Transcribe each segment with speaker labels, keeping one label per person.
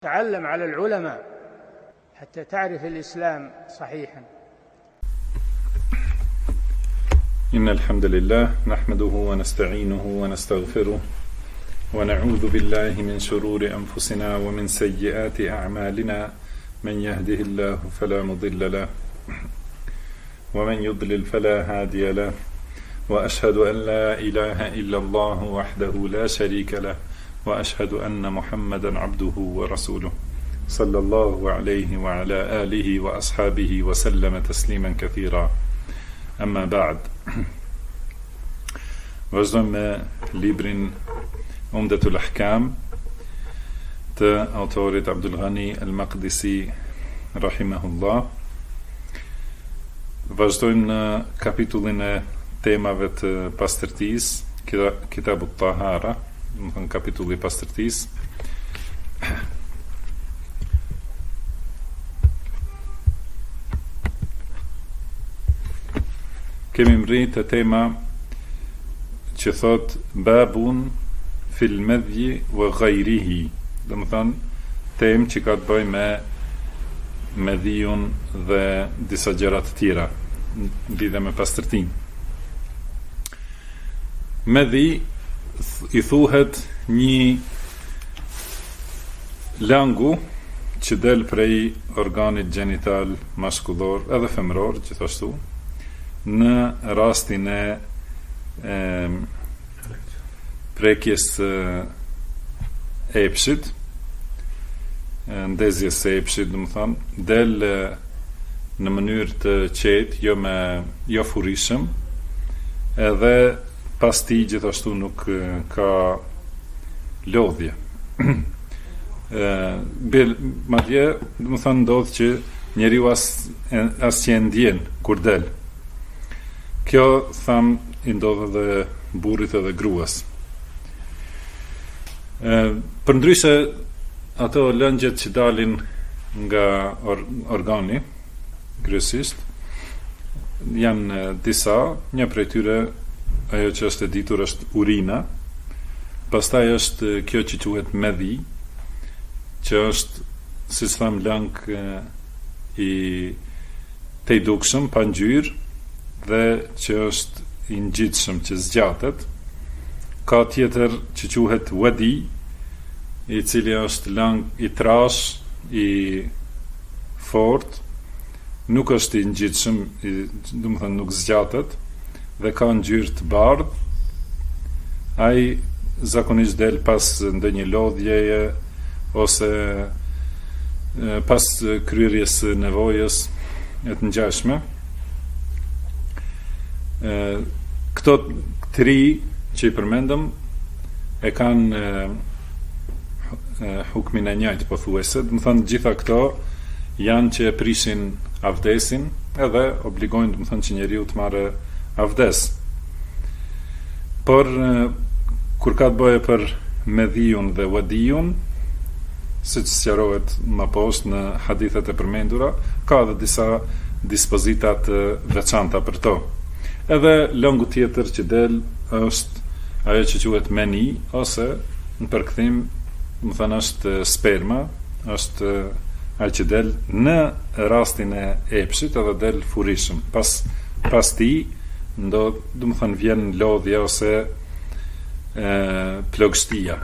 Speaker 1: تعلم على العلماء حتى تعرف الإسلام صحيحا.
Speaker 2: إن الحمد لله نحمده ونستعينه ونستغفره ونعوذ بالله من شرور أنفسنا ومن سيئات أعمالنا من يهده الله فلا مضل له ومن يضلل فلا هادي له وأشهد أن لا إله إلا الله وحده لا شريك له وأشهد أن محمدا عبده ورسوله صلى الله عليه وعلى آله وأصحابه وسلم تسليما كثيرا. أما بعد. Vazhdojmë me librin Umdatul Ahkam të autorit Abdul Ghani Al-Maqdisi rahimahullah. Vazhdojmë në kapitullin e temave të pastërtisë, Kitabut Tahara, do të thënë kapitulli i pastërtisë. Kemi mritë të tema që thot babun fil medhji wa ghayrihi, do të thënë temë që ka të bëjë me medhiun dhe disa gjëra të tjera lidhe me pastërtinë. Medhi i thuhet një langu që del prej organit gjenital maskullor edhe femror gjithashtu në rastin e prekjes epshit, ndezjes së epshit, do të thonë, del në mënyrë të qetë, jo furishëm, edhe pas tij gjithashtu nuk ka lodhje. Madje, do të thonë, ndodh që njeriu as që e ndjen kur del. Kjo tham i ndodh edhe burrit edhe gruas. Përndryshe ato lëngjet që dalin nga organi kryesisht janë disa, një prej tyre ajo që është e ditur është urina, pastaj është kjo që quhet medhi, që është, siç tham, lang i tejdukshëm, pa ngjyrë dhe që është i ngjitshëm, që zgjatet. Ka tjetër që quhet wadi, i cili është lang i trash, i fort, nuk është i ngjitshëm, do të thënë nuk zgjatet, dhe ka ngjyrë të bardhë. Ai zakonisht del pas ndonjë lodhjeje ose pas kryerjes së nevojës e të ngjashme. Këto tri që i përmendëm e kanë hukmin e njëjtë pothuajse, do të thonë gjitha këto janë që e prishin avdesin edhe obligojnë, do të thonë, që njeriu të marrë avdes. Por kur ka të bëjë për medhiun dhe wadiun, siç sqarohet më poshtë në hadithet e përmendura, ka edhe disa dispozita të veçanta për to. Edhe lëngu tjetër që del është ajo që quhet meni, ose në përkthim, më thënë, është sperma, është ajo që del në rastin e epshit edhe del furishëm. Pas ti ndodh, do të thënë, vjen lodhja ose plogështia.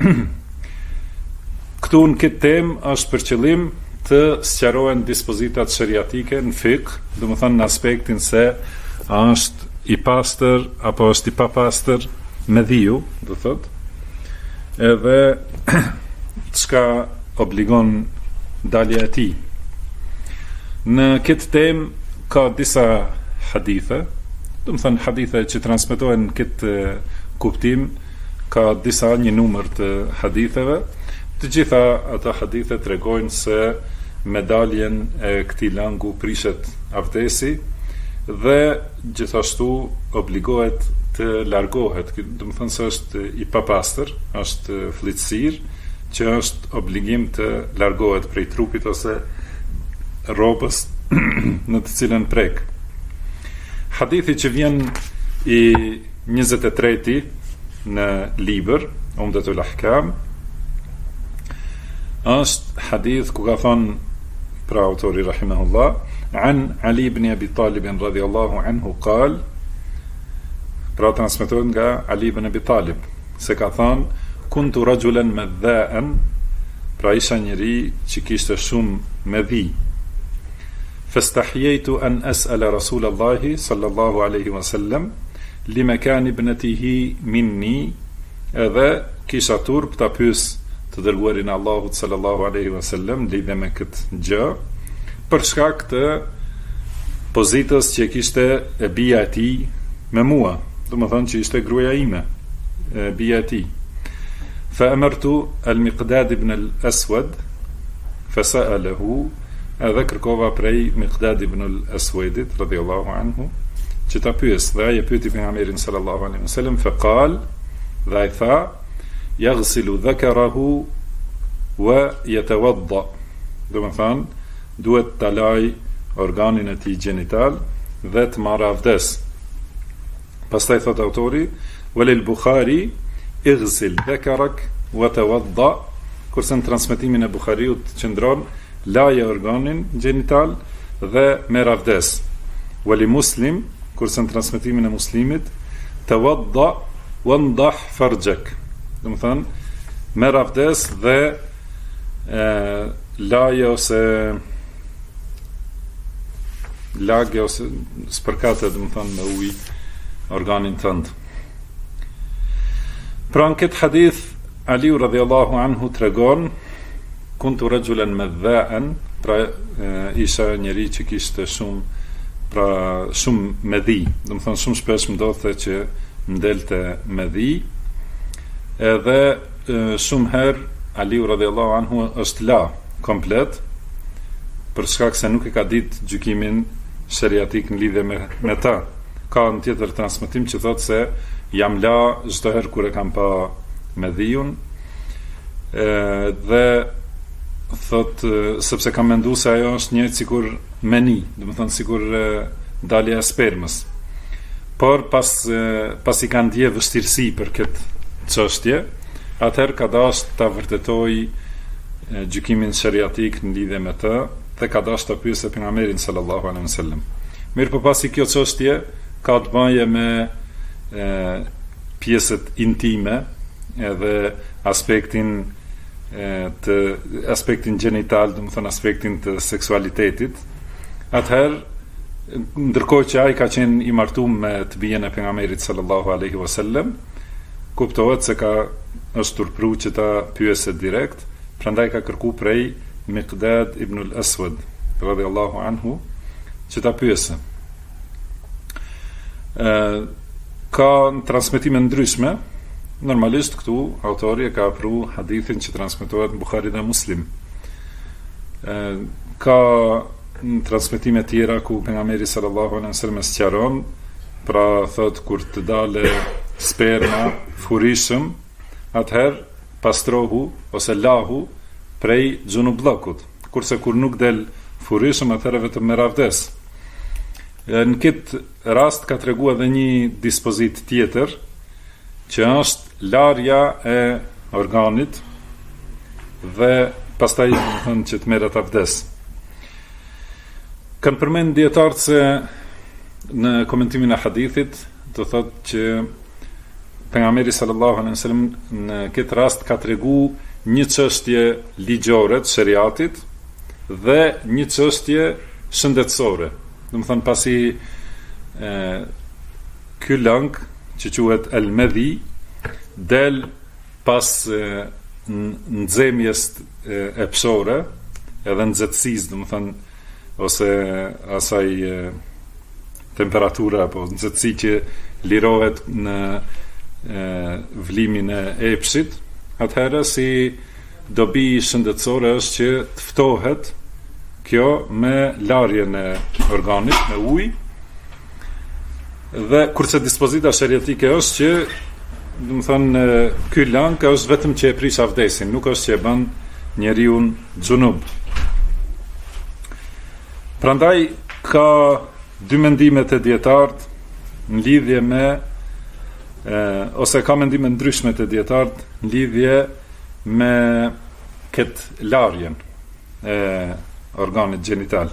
Speaker 2: Këtu në këtë temë është për qëllim të sqarohen dispozitat shariatike në fikë, do të thënë, në aspektin se a është i pastër apo është i papastër medhiu, do thot, edhe çka obligon dalja e tij. Në këtë temë ka disa hadithe, do të thënë hadithe që transmetohen në këtë kuptim, ka një numër të haditheve. Të gjitha ato hadithe tregojnë se me daljen e këtij langu prishet avdesi dhe gjithashtu obligohet të largohet, do të thënë se është i papastër, është fllitësirë që është obligim të largohet prej trupit ose rrobës në të cilën prek. Hadithi që vjen i 23 në libër Umdatul Ahkam është hadith ku ka thënë pra autori rahimahullah an Ali ibn Abi Talib radhiyallahu anhu qal, pra transmetohet nga Ali ibn Abi Talib se ka thënë kuntu rajulan madha'an, pra isha njeri që kishte shumë medhi, fastahiytu an as'ala Rasulallahi sallallahu alaihi wasallam limakan ibnatihi minni, edhe kisha turp ta pyes të dërguarin e Allahut sallallahu alaihi wasallam lidhe me këtë gjë, për shkak të pozitës që kishte e bija e tij me mua, domethënë që ishte gruaja ime, bija e tij. Fa amartu al-Miqdad ibn al-Aswad fasa'alahu, edhe kërkova prej Miqdad ibn al-Aswadit radhiyallahu anhu që ta pyes, dhe ai e pyeti pejgamberin sallallahu alaihi wasallam, faqal, dhe ai tha yaghsilu dhakarahu wa yatawadda, domethënë duhet ta laj organin e tij gjenital dhe të marrë avdes. Pastaj thot autori walil Bukhari ighsil dhakarak wa tawadda, kurse në transmetimin e Buhariut qëndron laje organin gjenital dhe merr avdes. Wali Muslim, kurse në transmetimin e Muslimit tawadda wandah farjak, domethënë merr avdes dhe laje ose lagje ose spërkate, domethënë me ujë organin tënd. Pra në këtë hadith Aliu radhiyallahu anhu tregon kuntu rajulan madha'an, pra isha njeri që kishte shumë medhi, domethënë shumë shpesh më ndodhte që mdelte medhi, edhe shumë herë Aliu radhiyallahu anhu është la komplet për shkak se nuk e ka ditë gjykimin sheriatik në lidhje me ta. Ka në tjetër transmetim që thotë se jam la çdo herë kur e kam pa medhiun, dhe thotë sepse kam menduar se ajo është një sikur meni, domethënë sikur dalja e spermës. Por pas i kanë ndje vështirësi për këtë çështje, atëherë ka dashur ta vërtetoj gjykimin sheriatik në lidhje me të, dhe ka dashur ta pyesë pejgamberin sallallahu alaihi wasallam. Mirë, por pasi kjo çështje ka të bëjë me pjesët intime edhe aspektin gjenital, domethënë aspektin të seksualitetit, atëherë ndërkohë që ai ka qenë i martuar me të bijen e pejgamberit sallallahu alaihi wasallam, kuptohet se është turpru që ta pyesë direkt, prandaj ka kërkuar prej Miqdad ibn al-Aswad radhiyallahu anhu që ta pyesë. Ka në transmetime ndryshme, normalisht këtu autori e ka afru hadithin që transmetohet në Buhari dhe Muslim. Ka në transmetime tjera ku pejgamberi sallallahu alaihi wasallam sqaron, pra thot kur të dale sperma furishëm, atëherë pastrohu ose lahu prej xunubllokut, kurse kur nuk del furishëm atëherë vetëm merr avdes. Në këtë rast ka treguar edhe një dispozit tjetër që është larja e organit dhe pastaj thënë që të merret avdes. Kanë përmend dietarët se në komentimin e hadithit do thotë që pejgamberi sallallahu alaihi wasallam në këtë rast ka treguar një çështje ligjore të shariatit dhe një çështje shëndetësore. Domethënë pasi ky lang që quhet el-medhi del pas nxemjes e psore edhe nxehtësisë, domethënë ose asaj temperatura apo nxehtësi që lirohet në vlimin e epshit, atëherë si dobi shëndetësore është që të ftohet kjo me larjen e organit me ujë, dhe kurse dispozita sheriatike është që domethënë ky lang është vetëm që e prish avdesin, nuk është që e bën njeriu xunub. Prandaj ka dy mendime të dietarët në lidhje me ose ka mendime ndryshme të dietarët në lidhje me këtë larjen e organit gjenital.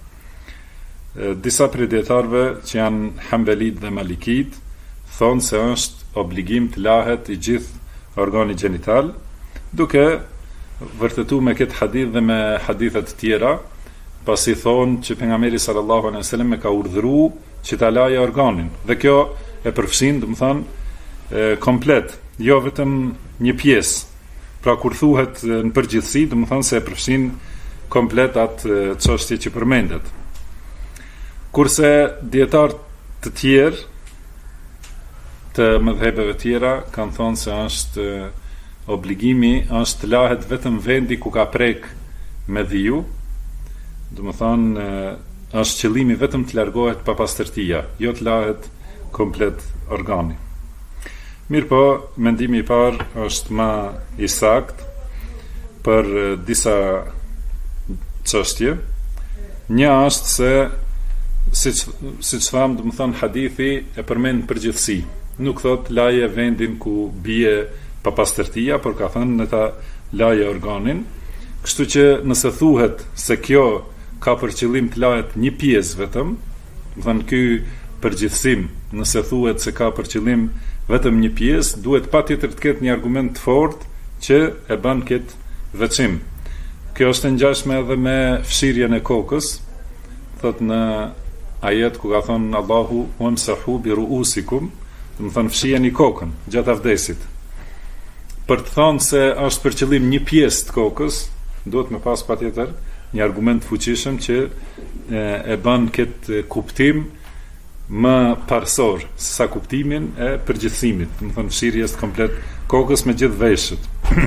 Speaker 2: Disa prej dietarëve që janë Hanbelit dhe Malikit thonë se është obligim të lahet i gjithë organi gjenital, duke vërtetuar me këtë hadith dhe me hadithe të tjera, pasi thonë që pejgamberi sallallahu alejhi dhe sellem e ka urdhëruar që ta lajë organin, dhe kjo e përfshin, domethënë, komplet, jo vetëm një pjesë. Pra kur thuhet në përgjithësi, domethënë se e përfshin komplet atë çështje që përmendet. Kurse dietar të tjerë të mëdhëbeve tjera kanë thonë se është obligimi është të lahet vetëm vendi ku ka prek me dhiu, domethënë është qëllimi vetëm të largohet papastërtia, jo të lahet komplet organi. Mirë po, mendimi i parë është më i saktë për disa çështje. Një është se siç thamë, domethënë hadithi e përmend përgjithësi. Nuk thot laje vendin ku bie papastërtia, por ka thënë në ta laje organin. Kështu që nëse thuhet se kjo ka për qëllim të lahet një pjesë vetëm, domethënë ky përgjithësim, nëse thuhet se ka për qëllim vetëm një pjesë, duhet patjetër të ketë një argument të fortë që e bën këtë veçim. Kjo është e ngjashme edhe me fshirjen e kokës, thot në ajet ku ka thonë Allahu wamsahu bi ruusikum, do të thonë fshiheni kokën gjatë avdesit. Për të thonë se është për qëllim një pjesë të kokës, duhet me pas patjetër një argument fuqishëm që e bën këtë kuptim më parsor se sa kuptimin e përgjithësimit, do të thonë fshirjes komplet kokës me gjithë veshët.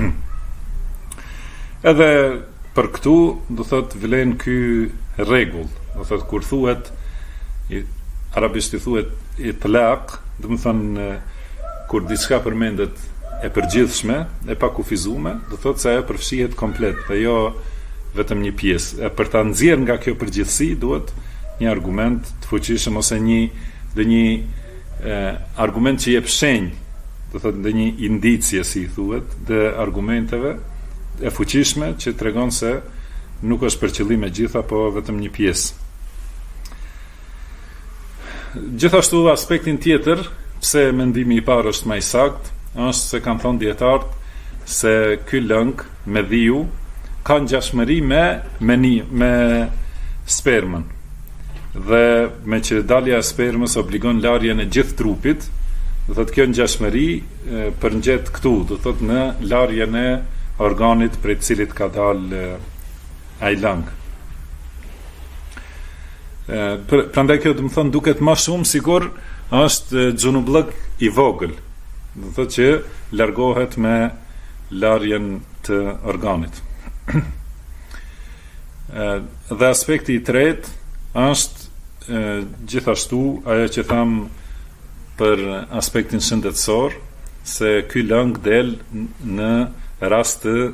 Speaker 2: Edhe për këtu do thot vlen ky rregull, do thot kur thuhet arabisht i thuhet itlaq, do të thonë kur diçka përmendet e përgjithshme, e pa kufizuar, do thot se ajo përfshihet komplet, dhe jo vetëm një pjesë. E për ta nxjerrë nga kjo përgjithësi duhet një argument të fuqishëm ose një argument që jep shenjë, do thotë dhe një indicje, si i thuhet, dhe argumenteve e fuqishme që tregon se nuk është për qëllim e gjitha, po vetëm një pjesë. Gjithashtu aspektin tjetër, pse mendimi i parë është më i saktë, është se kanë thonë dietarët se ky lëng me dhiu ka ngjashmëri me spermën. Dhe me që dalja e spermës obligon larjen e gjithë trupit, do thotë kjo ngjashmëri përngjet këtu, do thotë në larjen e organit prej të cilit ka dalë ai lang. Prandaj kjo do të thonë duket më shumë sikur është xhunublëk i vogël, do thotë që largohet me larjen të organit. Dhe aspekti i tretë është gjithashtu ajo që tham për aspektin shëndetësor, se ky lëng del në rast të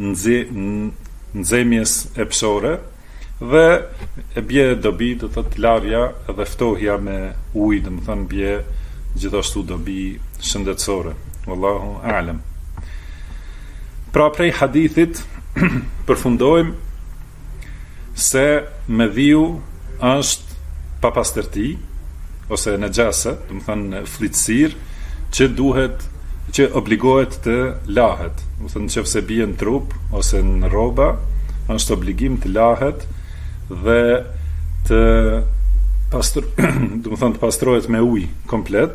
Speaker 2: nxemjes epsore dhe e bie dobi, do thotë larja dhe ftohja me ujë, do të thonë bie gjithashtu dobi shëndetësore. Wallahu a'lam. Pra prej hadithit përfundojmë se me dhiu është papastërti ose najasa, do të thonë fllitësirë që obligohet të lahet. Do të thonë nëse bie në trup ose në rroba, është obligim të lahet dhe të do të thonë të pastrohet me ujë komplet.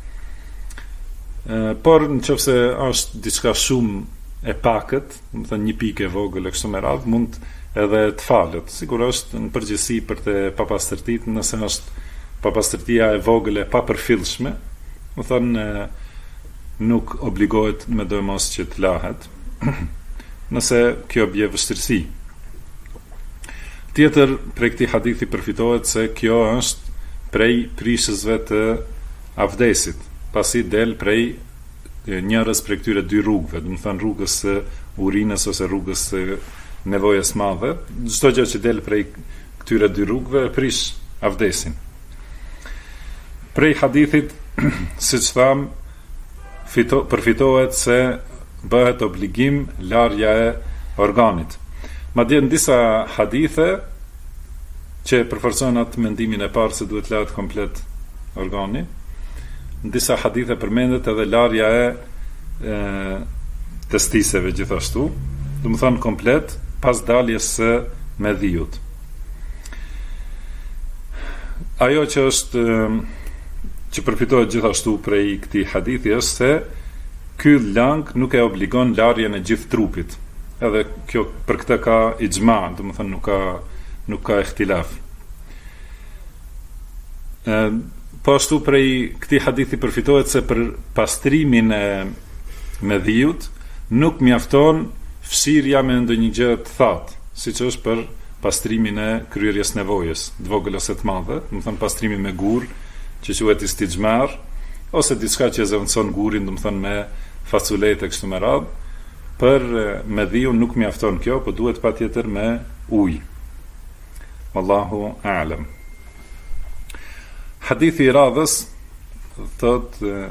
Speaker 2: Por nëse është diçka shumë e pakët, do të thonë një pikë e vogël e kështu me radhë, mund edhe të falet. Sigurisht në përgjithësi për të papastërtit, nëse është papastërtia e vogël e papërfillshme, do të thonë nuk obligohet me dojmos që të lahet, nëse kjo bje vështirësi. Tjetër prej këtij hadithi përfitohet se kjo është prej prishësve të avdesit, pasi del prej njërës prej këtyre dy rrugëve, do të thonë rrugës së urinës ose rrugës së nevojës madhe. Çdo gjë që del prej këtyre dy rrugëve prish avdesin. Prej hadithit, siç tham, përfitohet se bëhet obligim larja e organit. Madje në disa hadithe që përforcojnë atë mendimin e parë se duhet lahet komplet organi, në disa hadithe përmendet edhe larja e testiseve gjithashtu, do të thonë komplet pas daljes së medhiut. Ajo që është që përfitohet gjithashtu prej këtij hadithi është se ky lang nuk e obligon larjen e gjithë trupit. Edhe kjo për këtë ka ixhma, do të thonë nuk ka ihtilaf. Po ashtu prej këtij hadithi përfitohet se për pastrimin e medhiut nuk mjafton fshirja me ndonjë gjë të thatë, siç është për pastrimin e kryerjes nevojës, të vogël ose të madhe, do të thonë pastrimi me gur, që quhet istixmar, ose diçka që zëvendëson gurin, do të thonë me faculete kështu me radhë. Për medhiun nuk mjafton kjo, por duhet patjetër me ujë. Wallahu a'lam. Hadithi i radhës thot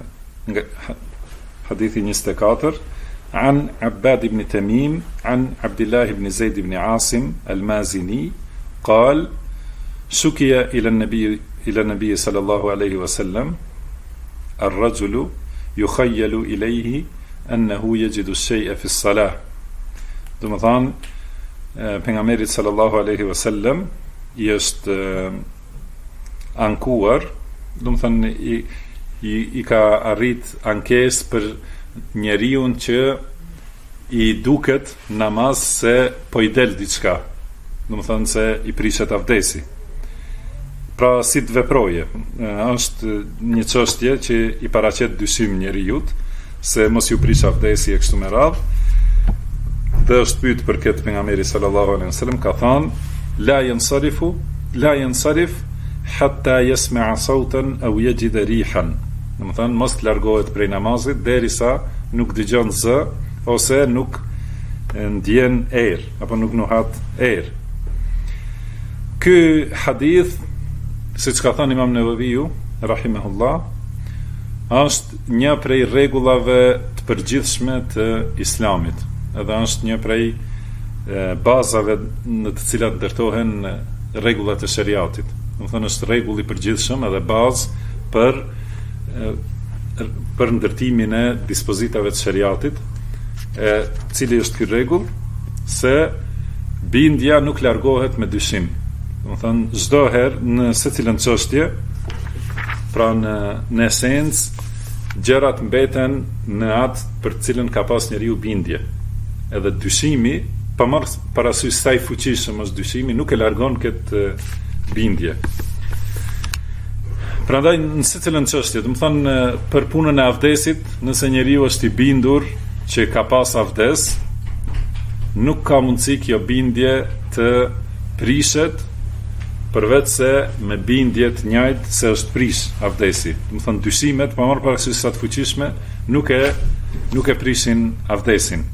Speaker 2: hadithi 24 عن عباد بن تميم عن عبد الله بن زيد بن عاصم المازني قال شكي إلى النبي صلى الله عليه وسلم الرجل يخيل إليه أنه يجد الشيء في الصلاة. Do të thonë pejgamberi sallallahu alaihi wasallam I është ankuar, do të thonë I ka arrit ankesë për njeriu që I duket namaz se po I del diçka, do të thonë se I prishet avdesi. Pra si të veproje, është një çështje që I paraqet dyshim njeriut se mos ju prish avdesi e kështu me radhë. Dhe është pyet për këtë pejgamberi sallallahu alaihi wasallam ka thënë la yansarif hatta yasma'a sautan aw yajid rihan. Do të thonë mos të largohet prej namazit derisa nuk dëgjon zë ose nuk ndjen erë apo nuk nuhat erë. Ky hadith, siç ka thënë Imam Nevaviu rahimahullah, është një prej rregullave të përgjithshme të Islamit. Edhe është një prej bazave në të cilat ndërtohen rregullat e shariatit. Do të thonë është rregull I përgjithshëm edhe bazë për ndërtimin e dispozitave të shariatit, cili është ky rregull, se bindja nuk largohet me dyshim. Do të thonë çdo herë në secilën çështje, pra në esencë gjërat mbeten në atë për të cilën ka pas njeriu bindje. Edhe dyshimi, pa marrë parasysh sa I fuqishëm është dyshimi, nuk e largon këtë bindje. Prandaj në secilën çështje, do të thonë për punën e avdesit, nëse njeriu është I bindur që ka pas avdes, nuk ka mundësi kjo bindje të prishet përveç se me bindje të njëjtë se është prish avdesi. Do të thonë dyshimet, pa marrë parasysh sa të fuqishme, nuk e prishin avdesin.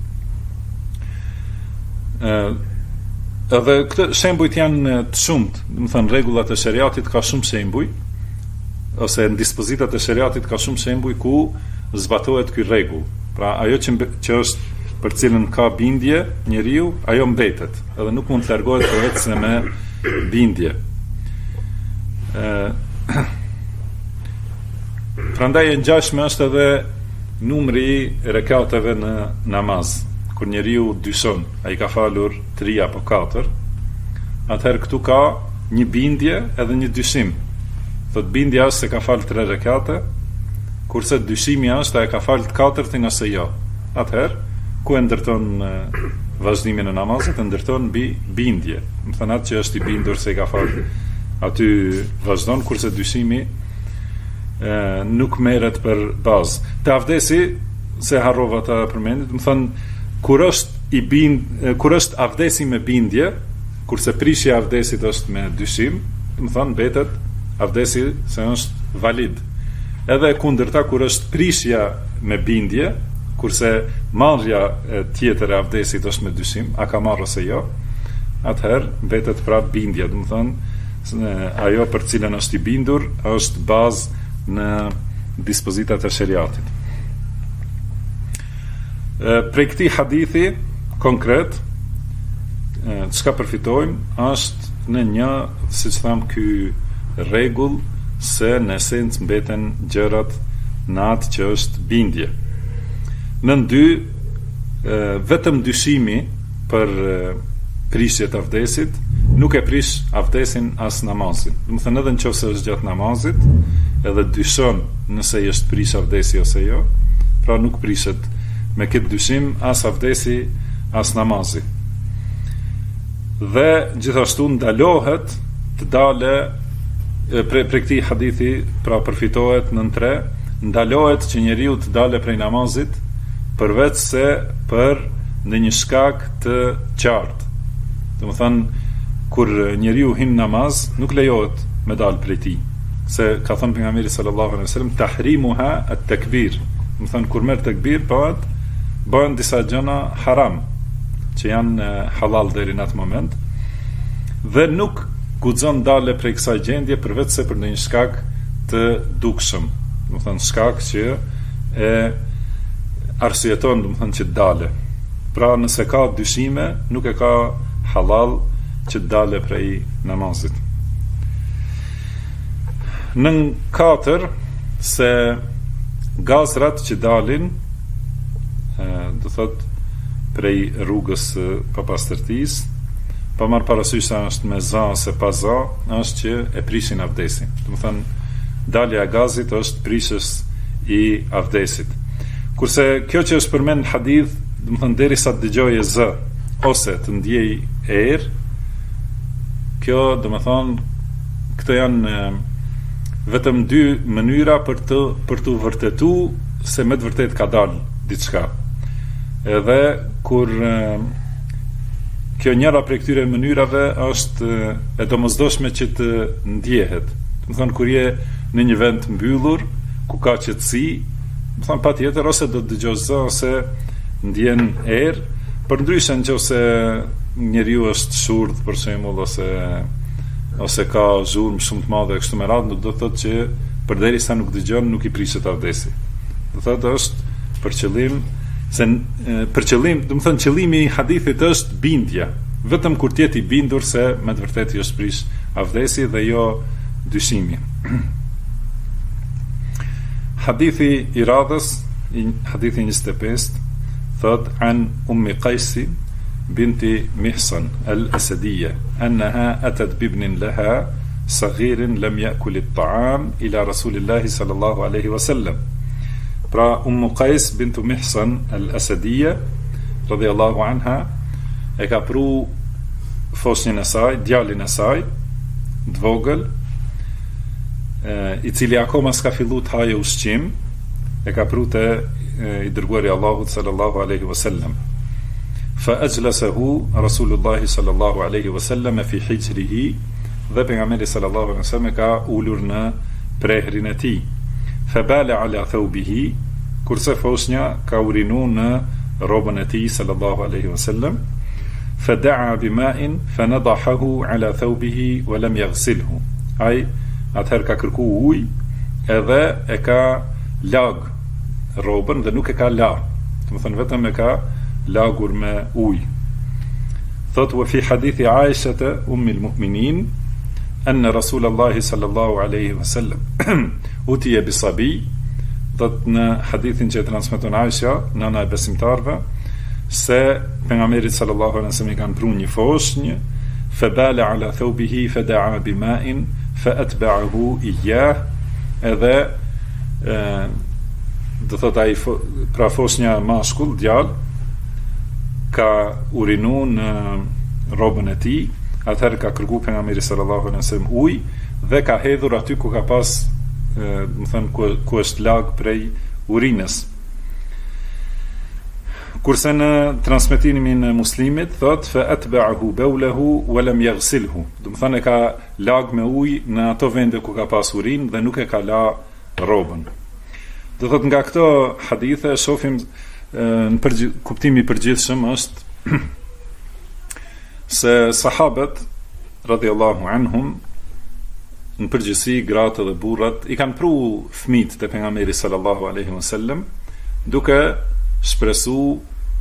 Speaker 2: Edhe këtë shembujt janë të shumt, do të thonë rregullat e shariatit ka shumë shembuj, ose në dispozitat e shariatit ka shumë shembuj ku zbatohet ky rregull. Pra ajo që është për cilën ka bindje njeriu, ajo mbetet, edhe nuk mund të largohet përveç se me bindje. Prandaj e ngjashme është edhe numri I rekateve në namaz. Kur njeriu dyshon, ai ka falur 3 apo 4, atëherë këtu ka një bindje edhe një dyshim. Thot bindja është se ka falë 3 rekate, kurse dyshimi është e ka falë të 4-tin ose jo. Atëherë, ku e ndërton vazhdimin e namazit, e ndërton mbi bindje. Më thënë atë që është I bindur se I ka falë, aty vazhdon, kurse dyshimi nuk merret për bazë. Te avdesi, se harrova ta përmendit, më thënë kur është avdesi me bindje, kurse prishja e avdesit është me dyshim, më thënë mbetet avdesi se është valid. Edhe kundërta kur është prishja me bindje, kurse marrja tjetër e avdesit është me dyshim, a ka marrë ose jo, atëherë mbetet prapë bindja, do të thonë ajo për cilën është I bindur është bazë në dispozitat e shariatit. Prej këtij hadithi konkret, çka përfitojmë është në një, siç tham, ky rregull se në esencë mbeten gjërat në atë që është bindje. Në dy, vetëm dyshimi për prishjet avdesit nuk e prish avdesin as namazin. Do të thënë edhe nëse është gjatë namazit, edhe dyshon nëse është prish avdesi ose jo, pra nuk prishet me këtë dyshim as avdesi as namazi. Dhe gjithashtu ndalohet të dale për këtij hadithi, pra përfitohet në 3, ndalohet që njeriu të dale prej namazit përveç se për në një shkak të qartë. Do të thënë, kur njeriu hin namaz, nuk lejohet me dal prej tij. Se ka thënë pejgamberi sallallahu alaihi wasallam, tahrimuha at-takbir. Do të thënë, kur merr takbir, bëhen disa gjëra haram, që janë halal deri në atë moment, dhe nuk guxon dale prej kësaj gjendje përveç se për një shkak të dukshëm. Do të thënë, shkak që e arsyeton, do të thënë, që dale. Pra nëse ka dyshime, nuk e ka halal që dale prej namazit. Në 4, se gazrat që dalin, do thot prej rrugës papastërtisë, pa marrë parasysh se është me za ose pa za, është që e prishin avdesin. Do të thënë, dalja e gazit është prishës i avdesit. Kurse kjo që është përmend në hadith, do të thënë, derisa të dëgjoje zë ose të ndjej erë, kjo do të thonë, këto janë vetëm 2 mënyra për të vërtetu se me të vërtet ka dalë diçka. Edhe kur kjo njëra prej këtyre mënyrave është e domosdoshme që të ndjehet. Do të thonë, kur je në një vend mbyllur ku ka qetësi, do të thonë, patjetër ose do të dëgjosh zë ose ndjen erë, përndryshe nëse njeriu është shurdh për shembull ose ka zhurmë shumë të madhe kështu me radhë, nuk do të thotë që përderisa nuk dëgjon nuk i prishet avdesi. Do thotë është për qëllim do të thënë, qëllimi i hadithit është bindja, vetëm kur t'jeti bindur se me të vërtetë është prish avdesi dhe jo dyshimi. Hadithi i radhës, hadithi 25, thot an Ummi Qajsi binti Mihsan al-Asadiyya annaha atat bibnin laha saghirin lam ya'kul at-ta'am ila Rasulillahi sallallahu alaihi wasallam. Pra Ummu Qajs bintu Mihsan al-Asadiyya radhiyallahu anha e ka pru fosnjën e saj, djalin e saj, të vogël, i cili akoma s'ka fillu të haje ushqim, e ka pru të i dërguari Allahut sallallahu alaihi wasallam. Fa ajlasahu Rasulullahi sallallahu alaihi wasallam fi hijrihi, dhe pejgamberi sallallahu alaihi wasallam ka ulur në prehrin e tij. Fa bala ala thawbihi, kurse fosnja ka urinu në rrobën e tij sallallahu alaihi wasallam. Fa da'a bima'in fa nadahahu ala thawbihi wa lam yaghsilhu. Ai atëherë ka kërku ujë edhe e ka lag rrobën dhe nuk e ka la. Do të thënë, vetëm e ka lagur me ujë. Thot, wa fi hadithi Aisha ummi al-mu'minin anna Rasulullahi sallallahu alaihi wasallam utiya bi sabi. Thot, në hadithin që e transmeton Aisha, nëna e besimtarve, se pejgamberi sallallahu alaihi wasallam i kanë pru një foshnjë, fa bala ala thawbihi fa da'a bima'in fa atba'ahu iyyah, edhe do thot ai pra foshnja mashkull, djalë, ka urinu në rrobën e tij, atëherë ka kërku pejgamberi sallallahu alaihi wasallam ujë dhe ka hedhur aty ku ka pas, më thënë, ku është lag prej urinës. Kurse në transmetimin e Muslimit thot fa atba'ahu bawlahu wa lam yaghsilhu. Do të thënë, ka lag me ujë në ato vende ku ka pas urinë dhe nuk e ka la rrobën. Do thot, nga këto hadithe shohim në kuptimi i përgjithshëm është se sahabët radhiyallahu anhum në përgjithësi, gratë dhe burrat i kanë pru fëmijët te pejgamberi sallallahu alaihi wasallam duke shpresu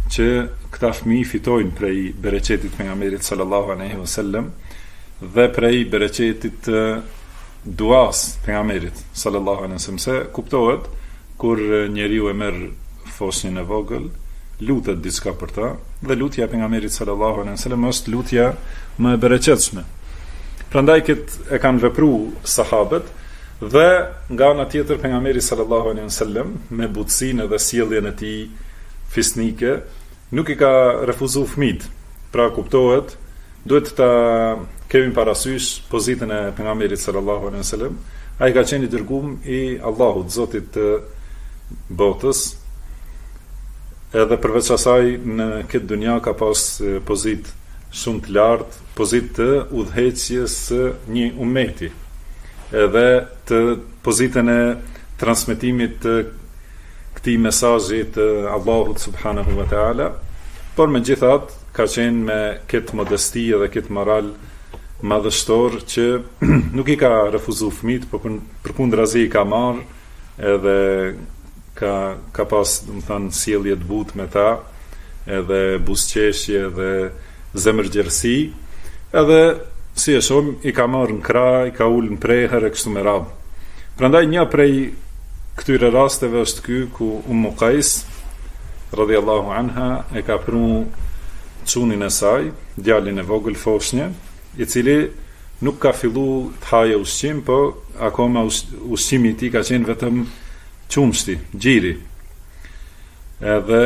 Speaker 2: që këta fëmijë fitojnë prej bereqetit pejgamberit sallallahu alaihi wasallam dhe prej bereqetit të duas pejgamberit sallallahu alaihi wasallam. Se kuptohet kur njeriu e merr foshnjën e vogël, lutet diçka për ta, dhe lutja e pejgamberit sallallahu alaihi wasallam është lutja më e bereqetshme. Prandaj këtë e kanë vepruar sahabët, dhe nga ana tjetër pejgamberi sallallahu alaihi wasallam me butësinë dhe sjelljen e tij fisnike nuk i ka refuzuar fëmijët. Pra kuptohet, duhet ta kemi parasysh pozitën e pejgamberit sallallahu alaihi wasallam. Ai ka qenë i dërguar i Allahut, Zotit të botës, edhe përveç asaj në këtë dunja ka pas pozitë shumë të lartë, pozitë të udhëheqjes së një ummeti, edhe të pozitën e transmetimit të këtij mesazhi të Allahut subhanahu wa taala, por megjithatë ka qenë me këtë modesti dhe këtë moral madhështor që nuk i ka refuzuar fëmijët, por përkundrazi i ka marrë edhe ka pas, domethënë, sjellje të butë me ta, edhe buzëqeshje dhe zemërgjerësi, edhe si e shohim i ka marrë në krah, i ka ulë në prehër e kështu me radhë. Prandaj një prej këtyre rasteve është ky ku Ummu Qais radhiyallahu anha e ka pranu çunin e saj, djalin e vogël foshnjë, i cili nuk ka filluar të hajë ushqim, po akoma ushqimi i tij ka qenë vetëm qumshti, gjiri. Edhe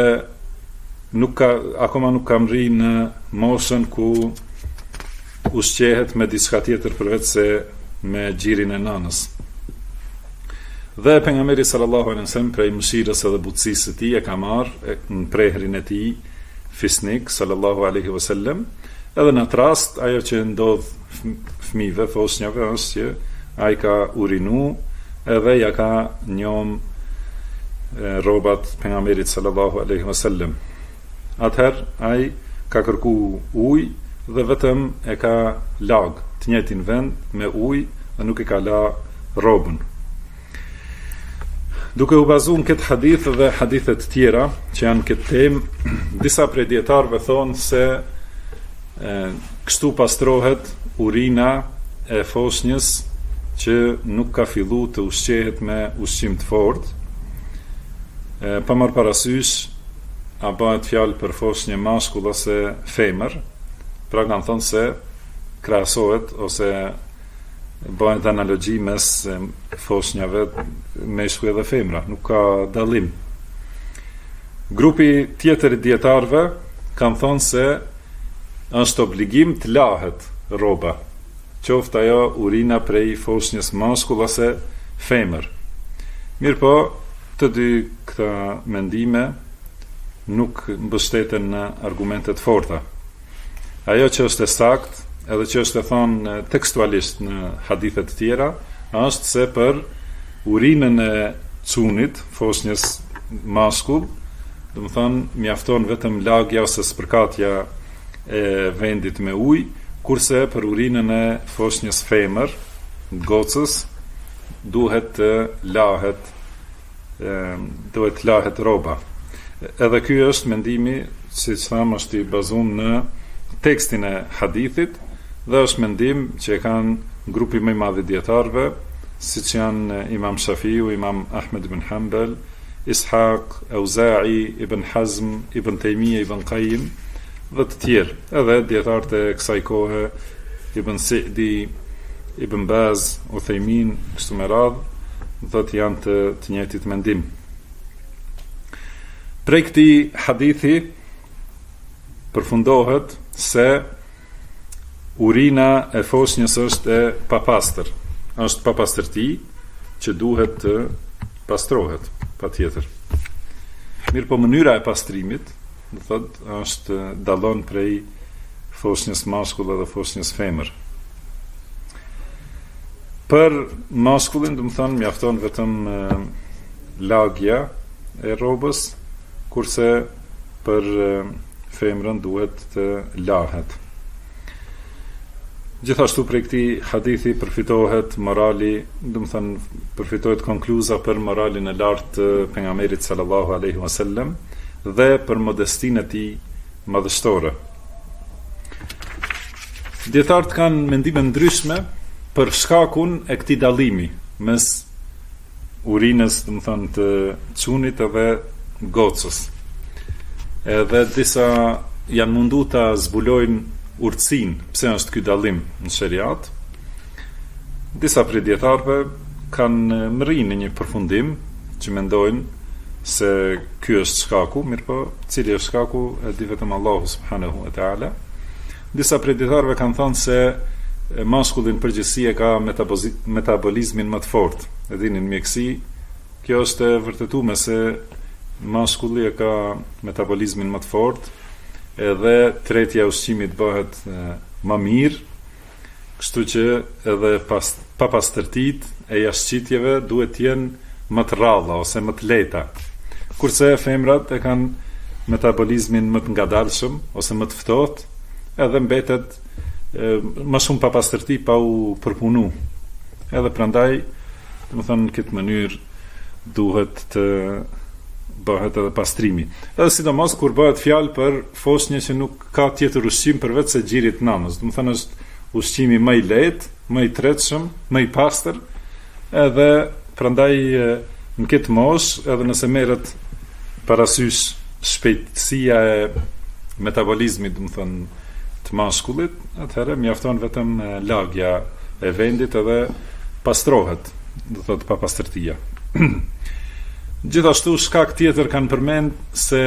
Speaker 2: akoma nuk ka mri në moshën ku ushqehet me diçka tjetër përveç se me gjirin e nanës. Dhe pejgamberi sallallahu alaihi wasallam prej mëshirës edhe butësisë së tij e ka marrë në prehrin e tij fisnik sallallahu alaihi wasallam. Edhe në atë rast ajo që ndodh fëmijëve, foshnjave, është që ai ka urinu edhe ja ka njom rrobat pejgamberit sallallahu alaihi wasallam. Atëherë ai ka kërku ujë dhe vetëm e ka lag të njëjtin vend me ujë dhe nuk e ka la rrobën. Duke u bazuar në këtë hadith dhe hadithe të tjera që janë këtë temë, disa prej dietarëve thonë se kështu pastrohet urina e foshnjës që nuk ka filluar të ushqehet me ushqim të fortë. Pa marrë parasysh a bëhet fjalë për foshnjë mashkull ose femër, pra kanë thonë se krahasohet ose bëhet analogji mes foshnjave meshkuj dhe femra, nuk ka dallim. Grupi tjetër i dietarëve kanë thonë se është obligim të lahet rroba, qoftë ajo urina prej foshnjës mashkull ose femër. Mirë po, të dy këta mendime nuk mbështeten në argumentet forta. Ajo që është e saktë, edhe që është e thonë tekstualisht në hadithet të tjera, është se për urinën e çunit, foshnjës mashkull, do të thonë mjafton vetëm lagja ose spërkatja e vendit me ujë, kurse për urinën e foshnjës femër, gocës, duhet të lahet rroba. Edhe ky është mendimi, siç thamë, është i bazuar në tekstin e hadithit dhe është mendim që e kanë grupi më i madh i dietarëve, siç janë Imam Shafiu, Imam Ahmed ibn Hanbal, Ishaq, Auza'i, Ibn Hazm, Ibn Taymiyah, Ibn Qayyim dhe të tjerë. Edhe dietarët e kësaj kohe, Ibn Sa'di, Ibn Baz, Uthaymin, kështu me radhë, dhe të janë të njëjtit mendim. Prej këtij hadithi përfundohet se urina e foshnjës është e papastër. Është papastërti që duhet të pastrohet, patjetër. Mirë po mënyra e pastrimit, do thotë, është dallon prej foshnjës mashkull dhe foshnjës femër. Për mashkullin, do të thonë, mjafton vetëm lagja e rrobës, kurse për femrën duhet të lahet. Gjithashtu prej këtij hadithi përfitohet morali, do të thonë përfitohet konkluza për moralin e lartë të pejgamberit sallallahu alaihi wasallam dhe për modestinë e tij madhështore. Dietarët kanë mendime ndryshme për shkakun e këtij dallimi mes urinës, domethënë të çunit edhe gocës. Edhe disa janë mundu ta zbulojnë urtësinë, pse është ky dallim në sheriat. Disa prej dietarëve kanë mërrinë një përfundim që mendojnë se ky është shkaku, mirëpo cili është shkaku e di vetëm Allahu subhanahu wa taala. Disa prej dietarëve kanë thënë se mashkulli në përgjithësi e ka metabolizmin më të fortë. E dini, në mjeksi kjo është e vërtetuar se mashkulli e ka metabolizmin më të fortë, edhe tretja e ushqimit bëhet më mirë, kështu që edhe papastërtitë e jashtëqitjeve duhet të jenë më të rralla ose më të lehta. Kurse femrat e kanë metabolizmin më të ngadalshëm ose më të ftohtë, edhe mbetet më shumë papastërti pa u përpunu. Edhe prandaj, domethënë në këtë mënyrë duhet të bëhet edhe pastrimi. Edhe sidomos kur bëhet fjalë për foshnjë që nuk ka tjetër ushqim përveç se xhirit nanës. Domethënë është ushqimi më i lehtë, më i tretshëm, më i pastër, edhe prandaj në këtë moshë, edhe nëse merret parasysh shpejtësia e metabolizmit, domethënë të mashkullit, atëherë mjafton vetëm lagja e vendit edhe pastrohet, do thotë papastërtia. Gjithashtu shkak tjetër kanë përmend se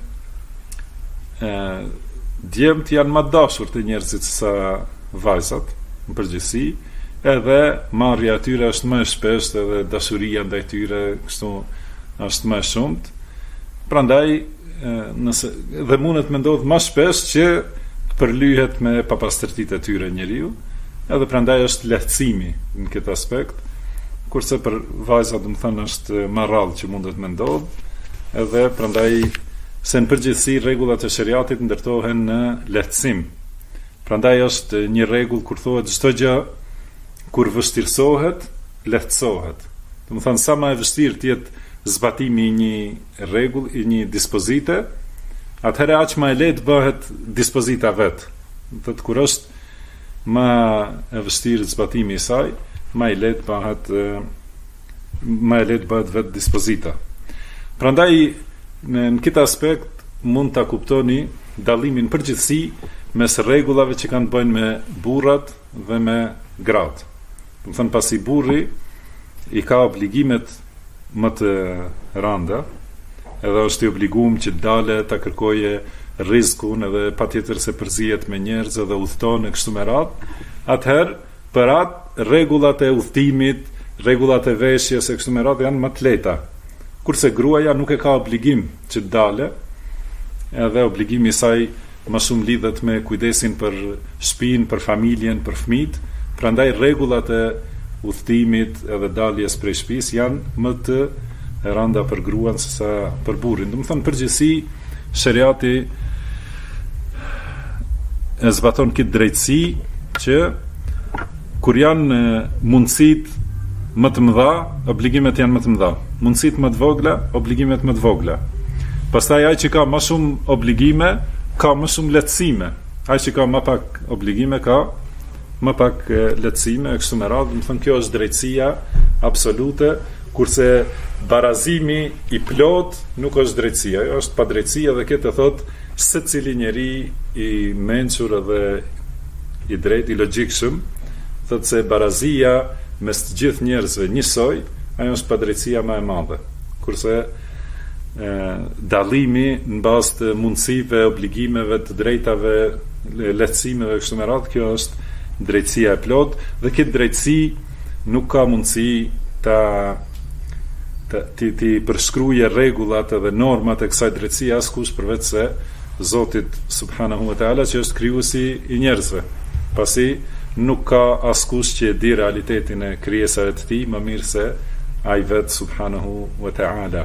Speaker 2: djemt janë më dashur të njerëzit sa vajzat në përgjithësi, edhe marrja e tyre është më e shpeshtë edhe dashuria ndaj tyre kështu është më e shumtë. Prandaj nëse dhe mundet me ndodh më shpesh që të përlyhet me papastërtitë e tyre njeriu, edhe prandaj është lehtësimi në këtë aspekt. Kurse për vajzat domethënë është më rrallë që mundet me ndodh, edhe prandaj se në përgjithësi rregullat e shariatit ndërtohen në lehtësim. Prandaj është një rregull kur thohet çdo gjë kur vështirësohet, lehtësohet. Domethënë sa më e vështirë të jetë zbatimi i një rregull, i një dispozite, atëherë aq më e lehtë bëhet dispozita vet. Do thotë kur është më e vështirë zbatimi i saj, më e lehtë bëhet vetë dispozita. Prandaj në këtë aspekt mund ta kuptoni dallimin përgjithësi mes rregullave që kanë të bëjnë me burrat dhe me gratë. Do të thënë pasi burri i ka obligimet më të rënda, edhe është i obliguar që të dalë ta kërkojë rrezikun edhe patjetër se përzihet me njerëz edhe udhton e kështu me radhë, atëherë për atë rregullat e udhtimit, rregullat e veshjes e kështu me radhë janë më të lehta. Kurse gruaja nuk e ka obligim që të dalë, edhe obligimi i saj më shumë lidhet me kujdesin për shtëpinë, për familjen, për fëmijët, prandaj rregullat e udhtimit edhe daljes prej shtëpisë janë më të rënda për gruan se sa për burrin. Domethënë përgjithësi shariati e zbaton këtë drejtësi që kur janë mundësitë më të mëdha, obligimet janë më të mëdha. Mundësitë më të vogla, obligimet më të vogla. Pastaj ai që ka më shumë obligime, ka më shumë lehtësime. Ai që ka më pak obligime, ka më pak lehtësime e kështu me radhë. Do të thonë kjo është drejtësia absolute, kurse barazimi i plot nuk është drejtësia, ajo është padrejtësia dhe këtë thotë secili njeri i mençur edhe i drejtë, i logjikshëm, thotë se barazia mes të gjithë njerëzve njësoj, ajo është padrejtësia më e madhe. Kurse dallimi në bazë të mundësive, obligimeve, të drejtave, lehtësimeve kështu me radhë, kjo është drejtësia e plot, dhe këtë drejtësi nuk ka mundësi ti përshkruaje rregullat edhe normat e kësaj drejtësie askush përveç se Zotit subhanahu wa taala, që është krijuesi i njerëzve. Pasi nuk ka askush që e di realitetin e krijesave të tij më mirë se ai vet subhanahu wa taala.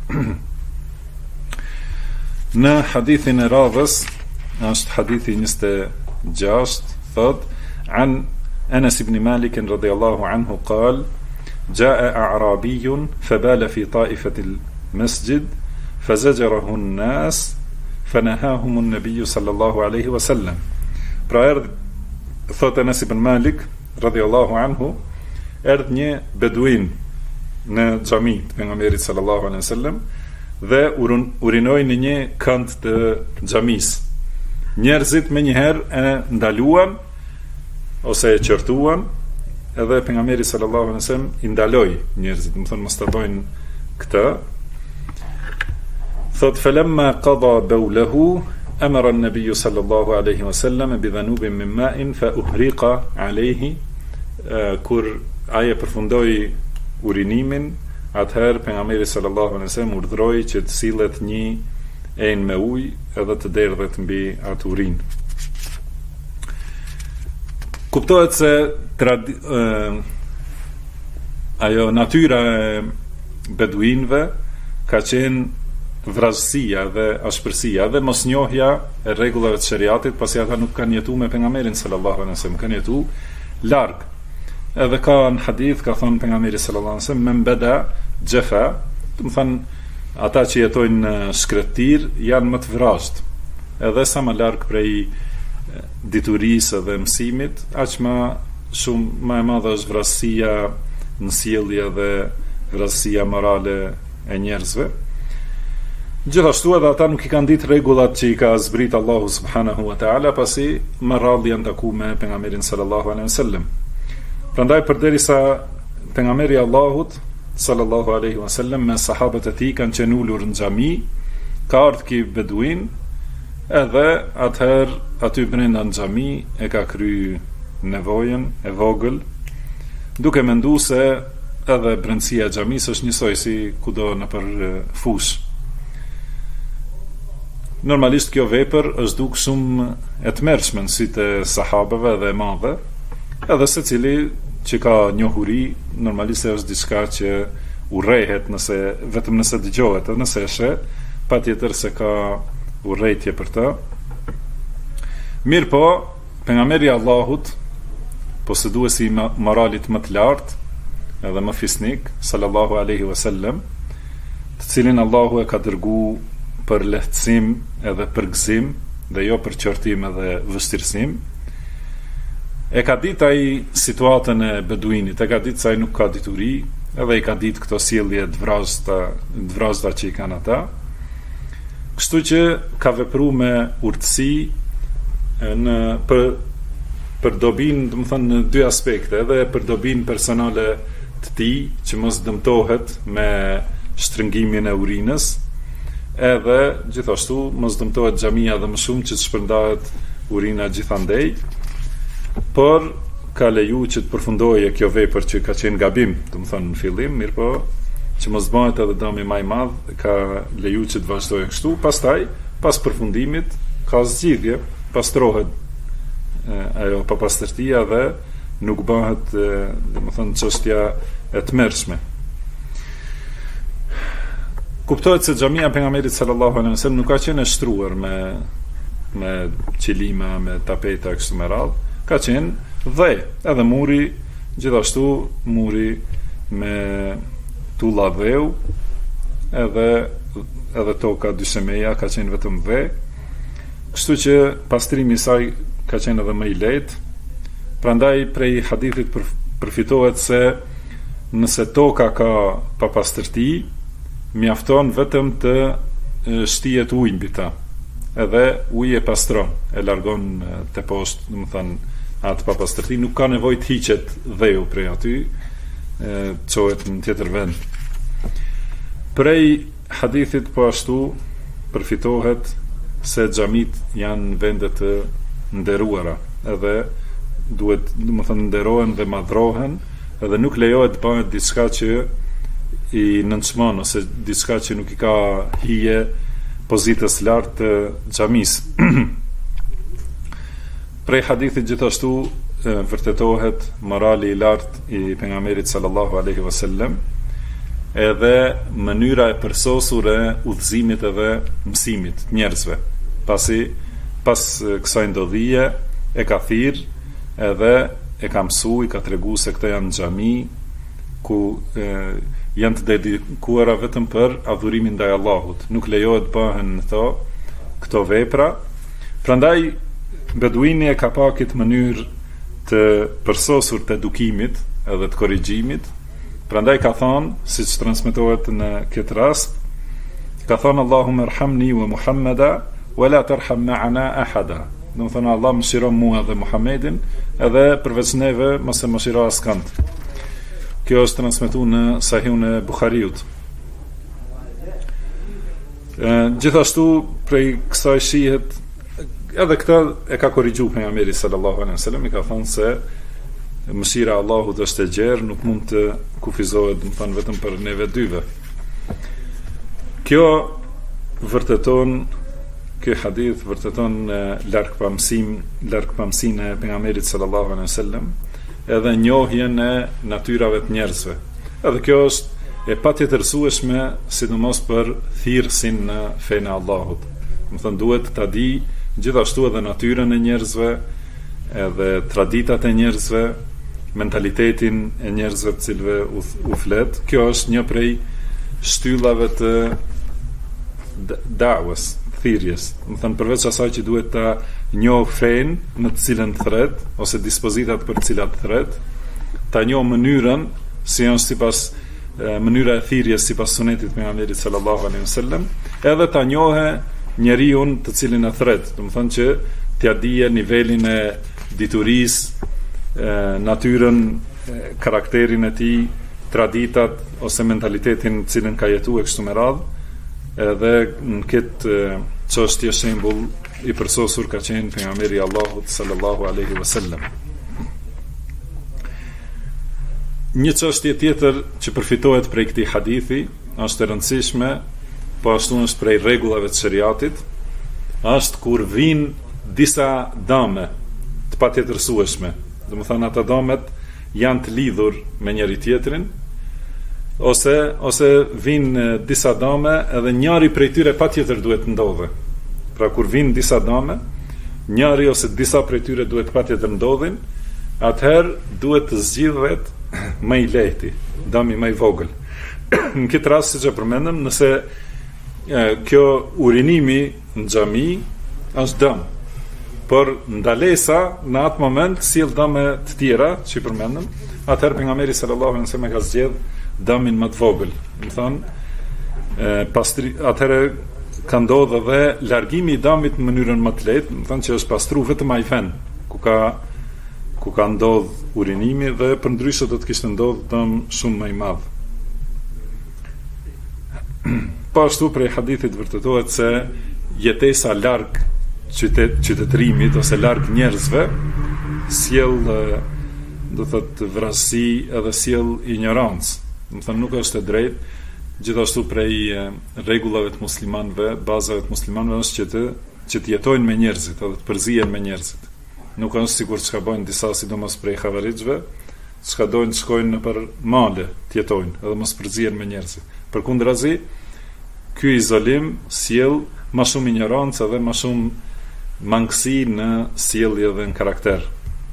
Speaker 2: Në hadithin e radhës, është hadithi 26, thot an Anas ibn Malik radhiyallahu anhu قال جاء أعرابي فبال في طائفة المسجد فزجرهن الناس فنهاهم النبي sallallahu alaihi wasallam. Pra erdhi, thot Anas ibn Malik radhiyallahu anhu, erdhi një beduin në xhami të pejgamberit sallallahu alaihi wasallam dhe urinoi në një kënd të xhamis. Njerëzit menjëherë e ndaluan ose e qortuan, edhe pejgamberi sallallahu alaihi wasallam i ndaloi njerëzit, do të thonë mos ta bëjnë këtë. Thot falamma qada bawlahu amara an-nabiy sallallahu alaihi wasallam bi dhanubin min ma'in fa uhriqa alayhi. Kur ai e përfundoi urinimin, atëherë pejgamberi sallallahu alaihi wasallam urdhëroi që të sillet një enë me ujë edhe të derdhet mbi atë urinë. Kuptohet se ajo natyra e beduinëve ka qenë vrasësia dhe ashpërsia dhe mosnjohja e rregullave të shariatit, pasi ata nuk kanë jetuar me pejgamberin sallallahu alaihi wasallam, kanë jetuar larg. Edhe ka në hadith ka thënë pejgamberi sallallahu alaihi wasallam men bada jafa, do të thonë ata që jetojnë në shkretir janë më të vrasht. Edhe sa më larg prej diturisë dhe mësimit, aq më shumë më e madhe është vrasësia në sjellje dhe vrasësia morale e njerëzve. Gjithashtu edhe ata nuk i kanë ditë rregullat që i ka zbrit Allahu subhanahu wa taala, pasi më radh janë takuar me pejgamberin sallallahu alaihi wasallam. Prandaj përderisa pejgamberi Allahut sallallahu alaihi wasallam me sahabët e tij kanë qenë ulur në xhami, ka ardhur ky beduin, edhe atëherë aty brenda në xhami e ka kryer nevojën e vogël, duke menduar se edhe brendësia e xhamisë është njësoj si kudo nëpër fush. Normalisht kjo vepër është duk shumë e tmerrshme në sytë e sahabëve dhe madhe, edhe secili që ka njohuri, normalisht është diçka që urrejhet vetëm nëse dëgjohet, edhe nëse e sheh, patjetër se ka urrejtje për të. Mirë po, pejgamberi Allahut, poseduesi i moralit më të lartë, edhe më fisnik, sallallahu alaihi wasallam, të cilin Allahu e ka dërguar për lehtësim edhe për gëzim, dhe jo për qortim edhe vështirësim. E ka ditë ai situatën e beduinit, e ka ditë se ai nuk ka dituri, edhe i ka ditë këto sjellje të vrazhta që i kanë ata. Kështu që ka vepruar me urtësi për dobin, do të thënë në dy aspekte, edhe për dobin personale të tij, që mos dëmtohet me shtrëngimin e urinës, edhe gjithashtu mos dëmtohet xhamia dhe më shumë që të shpërndahet urina gjithandej, por ka leju që të përfundojë kjo vepër që ka qenë gabim, do të thonë në fillim, mirë po që mos bëhet edhe dëmi më i madh, ka leju që të vazhdojë kështu. Pastaj, pas përfundimit, ka zgjidhje, pastrohet ajo papastërtia dhe nuk bëhet, do të thonë, çështja e tmerrshme. Kuptohet se xhamia e pejgamberit sallallahu alaihi wasallam nuk ka qenë e shtruar me qilima, me tapeta kështu me radhë, ka qenë dhe edhe muri, gjithashtu muri me tulla dheu, edhe toka dysemeja ka qenë vetëm dhe, kështu që pastrimi i saj ka qenë edhe më i lehtë. Prandaj prej hadithit përfitohet se nëse toka ka papastërti, mjafton vetëm të shtihet ujë mbi ta, edhe uji e pastron, e largon te poshtë, do të thënë atë papastërti, nuk ka nevojë të hiqet dheu prej aty, çohet në tjetër vend. Prej hadithit po ashtu përfitohet se xhamit janë vende të nderuara, edhe duhet, do të thënë, nderohen dhe madhrohen, edhe nuk lejohet të bëhet diçka që i nënçmon ose diçka që nuk i ka hije pozitës lartë të xhamisë. Prej hadithit gjithashtu vërtetohet morali i lartë i pejgamberit sallallahu alaihi wasallam, edhe mënyra e përsosur e udhëzimit edhe mësimit të njerëzve. Pasi pas kësaj ndodhije e ka thirr edhe e ka mësuar, i ka treguar se këto janë xhami, ku janë të dedikuara vetëm për adhurimin ndaj Allahut. Nuk lejohet bëhen këto vepra. Prandaj beduini e ka pa këtë mënyrë të përsosur të edukimit edhe të korrigjimit. Prandaj ka thonë, siç transmetohet në këtë rast, ka thonë Allahumma irhamni wa Muhammada wa la tarham ma'ana ahada. Do të thonë Allah mëshiro mua dhe Muhammedin, edhe përveç neve mos e mëshiro askënd. Kjo është transmetuar në Sahihun e Buhariut. Gjithashtu prej kësaj shihet edhe këtë e ka korrigjuar pejgamberi sallallahu alaihi wasallam, i ka thënë se mëshira e Allahut është e gjerë, nuk mund të kufizohet, do të thonë vetëm për neve dyve. Kjo hadith vërteton largpamësinë e pejgamberit sallallahu alaihi wasallam, edhe njohjen e natyrave të njerëzve. Edhe kjo është e patjetërsueshme, sidomos për thirrsin në fenë e Allahut. Do të thonë duhet ta di gjithashtu edhe natyrën e njerëzve, edhe traditat e njerëzve, mentalitetin e njerëzve të cilëve u flet. Kjo është një prej shtyllave të da'wës, thirrjes. Do të thënë përveç asaj që duhet ta njoh fenë në të cilën thret ose dispozitat për të cilat thret, ta njoh mënyrën si është sipas mënyra e thirrjes sipas sunetit të pejgamberit sallallahu alaihi wasallam, edhe ta njohë njeriu të cilin e thret. Do të thonë që t'ia dije nivelin e diturisë, natyrën, karakterin e tij, traditat ose mentalitetin në cilën ka jetuar kështu me radhë. Edhe në këtë çështje shembull i përsosur ka qenë pejgamberi Allahut sallallahu alaihi wasallam. Një çështje tjetër që përfitohet prej këtij hadithi, është e rëndësishme, po ashtu është prej rregullave të shariatit, është kur vijnë disa dame të patjetërsueshme. Do të thonë ato damet janë të lidhur me njëri tjetrin, ose vinë disa dame edhe njëri prej tyre patjetër duhet ndodhe. Pra kur vinë disa dame, njëri ose disa prej tyre duhet patjetër ndodhin, atëherë duhet të zgjidhet më i lehti, dami më i vogël. Në këtë rast, siç e përmendëm, nëse kjo urinimi në xhami është dëm, por ndalesa në atë moment sjell dëme të tjera që i përmendëm, atëherë pejgamberi sallallahu alaihi wasallam ka zgjedhur damin më të vogël. Do thonë atëherë ka ndodhur edhe largimi i damit në mënyrën më të lehtë, do thonë që është pastru vetëm ai fen ku ka ndodhur urinimi, dhe përndryshe do të kishte ndodhur dëm shumë më i madh. Po ashtu prej hadithit vërtetohet se jetesa larg qytetërimit ose larg njerëzve sjell, do thotë, vrasësi edhe sjell ignorancë. Do thonë nuk është e drejtë. Gjithashtu prej rregullave të muslimanëve, bazave të muslimanëve është që të jetojnë me njerëzit, edhe të përzihen me njerëzit. Nuk është sikur çka bojnë disa, sidomos prej xhavarixhve, çka dojnë të shkojnë nëpër male të jetojnë, edhe mos përzihen me njerëzit. Përkundrazi, ky izolim sjell më shumë ignorancë dhe më shumë mangësi në sjellje dhe në karakter.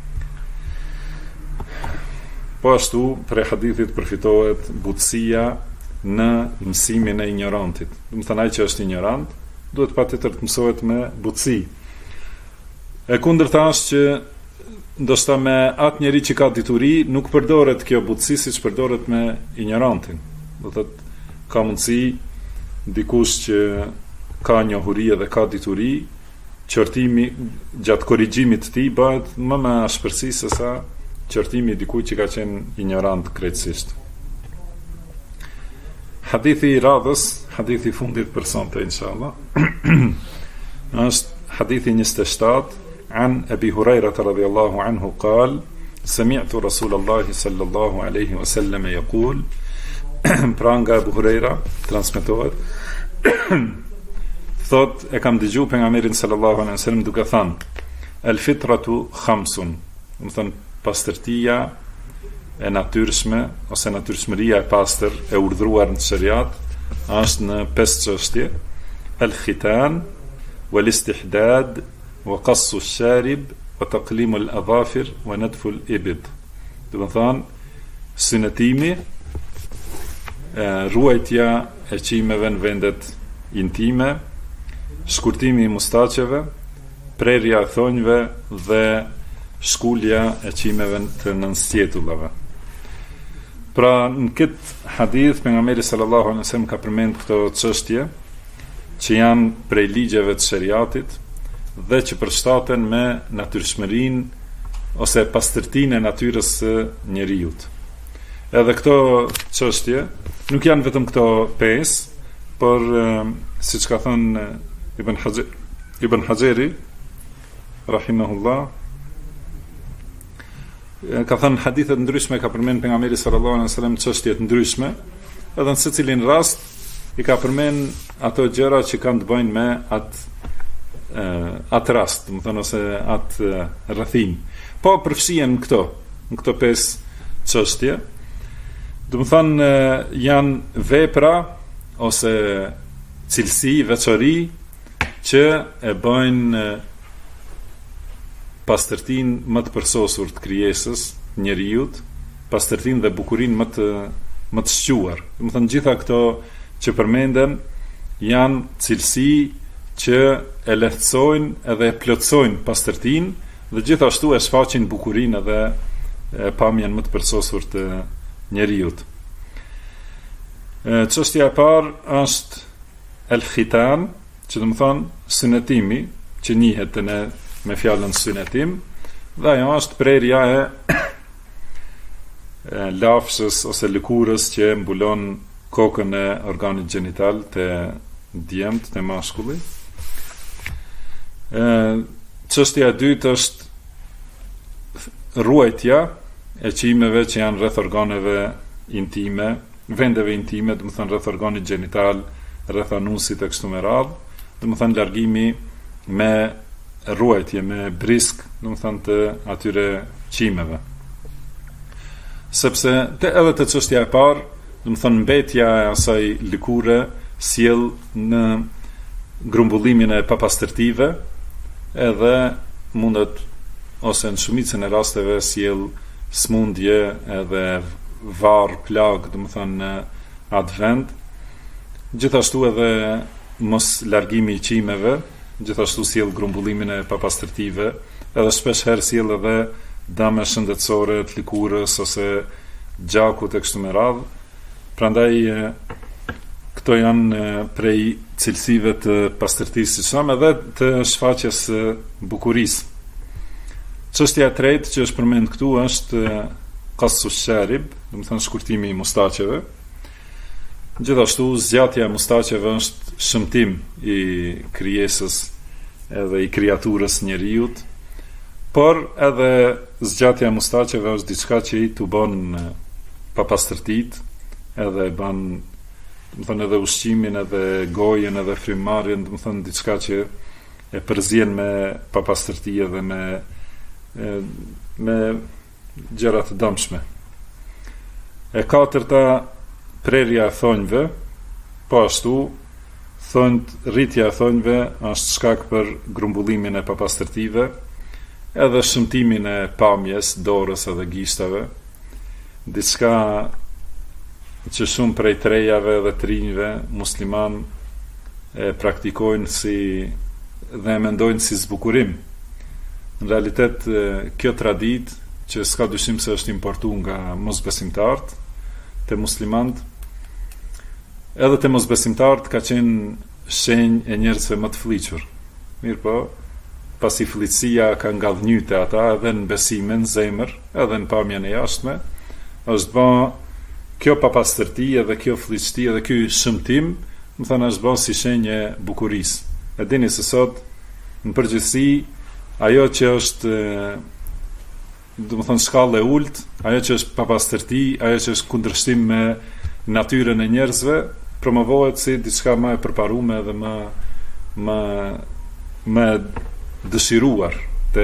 Speaker 2: Po ashtu, prej hadithit përfitohet butësia në mësimin e ignorantit. Do të thonë ai që është ignorant duhet patjetër të mësohet me butësi. E kundërta është që ndoshta me atë njeri që ka dituri nuk përdoret kjo butësi siç përdoret me ignorantin. Do thotë ka mundësi dikush që ka njohuri dhe ka dituri, qortimi gjatë korrigjimit të tij bëhet më me ashpërsi se sa qortimi i dikujt që ka qenë ignorant krejtësisht. Hadithi i radhës, hadithi i fundit për sonte inshallah, është hadithi 27 an Abi Hurairah radhiyallahu anhu قال سمعت رسول الله صلى الله عليه وسلم يقول pra nga Abu Huraira transmetohet thot e kam dëgjuar pejgamberin sallallahu alaihi wasallam duke thënë el fitratu khamsun, do të thënë pastërtia e natyrshme ose natyrshmëria e pastër e urdhëruar në shariat është në 5 çështje: el khitan wal istihdad wa qassu ash-sharib wa taqlimu al-adhafir wa nadfu al-ibd. Do të thonë synetimi, ruajtja e qimeve në vendet intime, shkurtimi i mustaqeve, prerja e thonjve dhe shkulja e qimeve të nënstjetullave. Pra në këtë hadith pejgamberi sallallahu alaihi wasallam ka përmend këto çështje që janë prej ligjeve të shariatit dhe që përshtaten me natyrshmërinë ose pastërtinë e natyrës së njerëzit. Edhe këto çështje nuk janë vetëm këto 5, por siç ka thënë Ibn Hajeri rahimahullah, ka thënë hadithe të ndryshme ka përmend pejgamberi sallallahu alaihi wasallam çështje të ndryshme, edhe në secilin rast i ka përmend ato gjëra që kanë të bëjnë me atë rast, do të thonë ose atë rrethim. Po përfshihen në këto 5 çështje. Do të thonë janë vepra ose cilësi, veçori që e bëjnë pastërtinë më të përsosur të krijesës, njerëzit, pastërtinë dhe bukurinë më të shquar. Do të thonë gjitha këto që përmenden janë cilësi që e lehtësojnë edhe e plotësojnë pastërtinë dhe gjithashtu e shfaqin bukurinë edhe pamjen më të përsosur të njerëzit. Çështja e parë është el-khitan, që do të thonë synetimi, që njihet me fjalën synetim, dhe ajo është prerja e lafshës ose lëkurës që mbulon kokën e organit gjenital të djemt, të mashkulli. Çështja e dytë është ruajtja e qimeve që janë rreth organeve intime, vendeve intime, do të thonë rreth organit gjenital, rreth anusit e kështu me radhë, do të thonë largimi me ruajtje, me brisk, do të thonë të atyre qimeve. Sepse edhe të çështja e parë, do të thonë mbetja e asaj lëkure sjell në grumbullimin e papastërtive, edhe mundet ose në shumicën e rasteve sjell smundje edhe varr, plag, do të thonë në atë vend. Gjithashtu edhe mos largimi i qimeve, gjithashtu sjell grumbullimin e papastërtive, edhe shpesh herë sjell edhe dëme shëndetësore të lëkurës ose gjakut e kështu me radhë. Prandaj këto janë prej cilësive të pastërtisë, siç thamë, edhe të shfaqjes së bukurisë. Çështja e tretë që është përmend këtu është qassu sharib, do të thonë shkurtimi i mustaqeve. Gjithashtu zgjatja e mustaqeve është shëmtim i krijesës edhe i krijaturës njerëzit, por edhe zgjatja e mustaqeve është diçka që i tu bën papastërtitë, edhe bën, do të thonë, edhe ushqimin, edhe gojen, edhe frymëmarrjen, do të thonë diçka që e përzien me papastërti edhe me gjëra të dëmshme. E katërta, prerja e thonjve, po ashtu rritja e thonjve është shkak për grumbullimin e papastërtive, edhe shëmtimin e pamjes, dorës edhe gishtave, diçka që shumë prej trejave dhe trinjve musliman e praktikojnë dhe e mendojnë si zbukurim. Në realitet, kjo tradit, që s'ka dyshim se është importuar nga mosbesimtarët te muslimant, edhe te mosbesimtarët ka qenë shenjë e njerëzve më të fliqur. Mirë po, pasi fliqësia ka ngadhnjyte ata edhe në besimin, zemër, edhe në pamjen e jashtme, është bë kjo papastërti edhe kjo fliqëti edhe kjo shëmtim, më thënë është bën si shenjë e bukurisë. E dini se sot, në përgjithësi, ajo që është, do të thonë, shkallë e ulët, ajo që është papastërti, ajo që është kundërshtim me natyrën e njerëzve, promovohet si diçka më e përparuar edhe më dëshiruar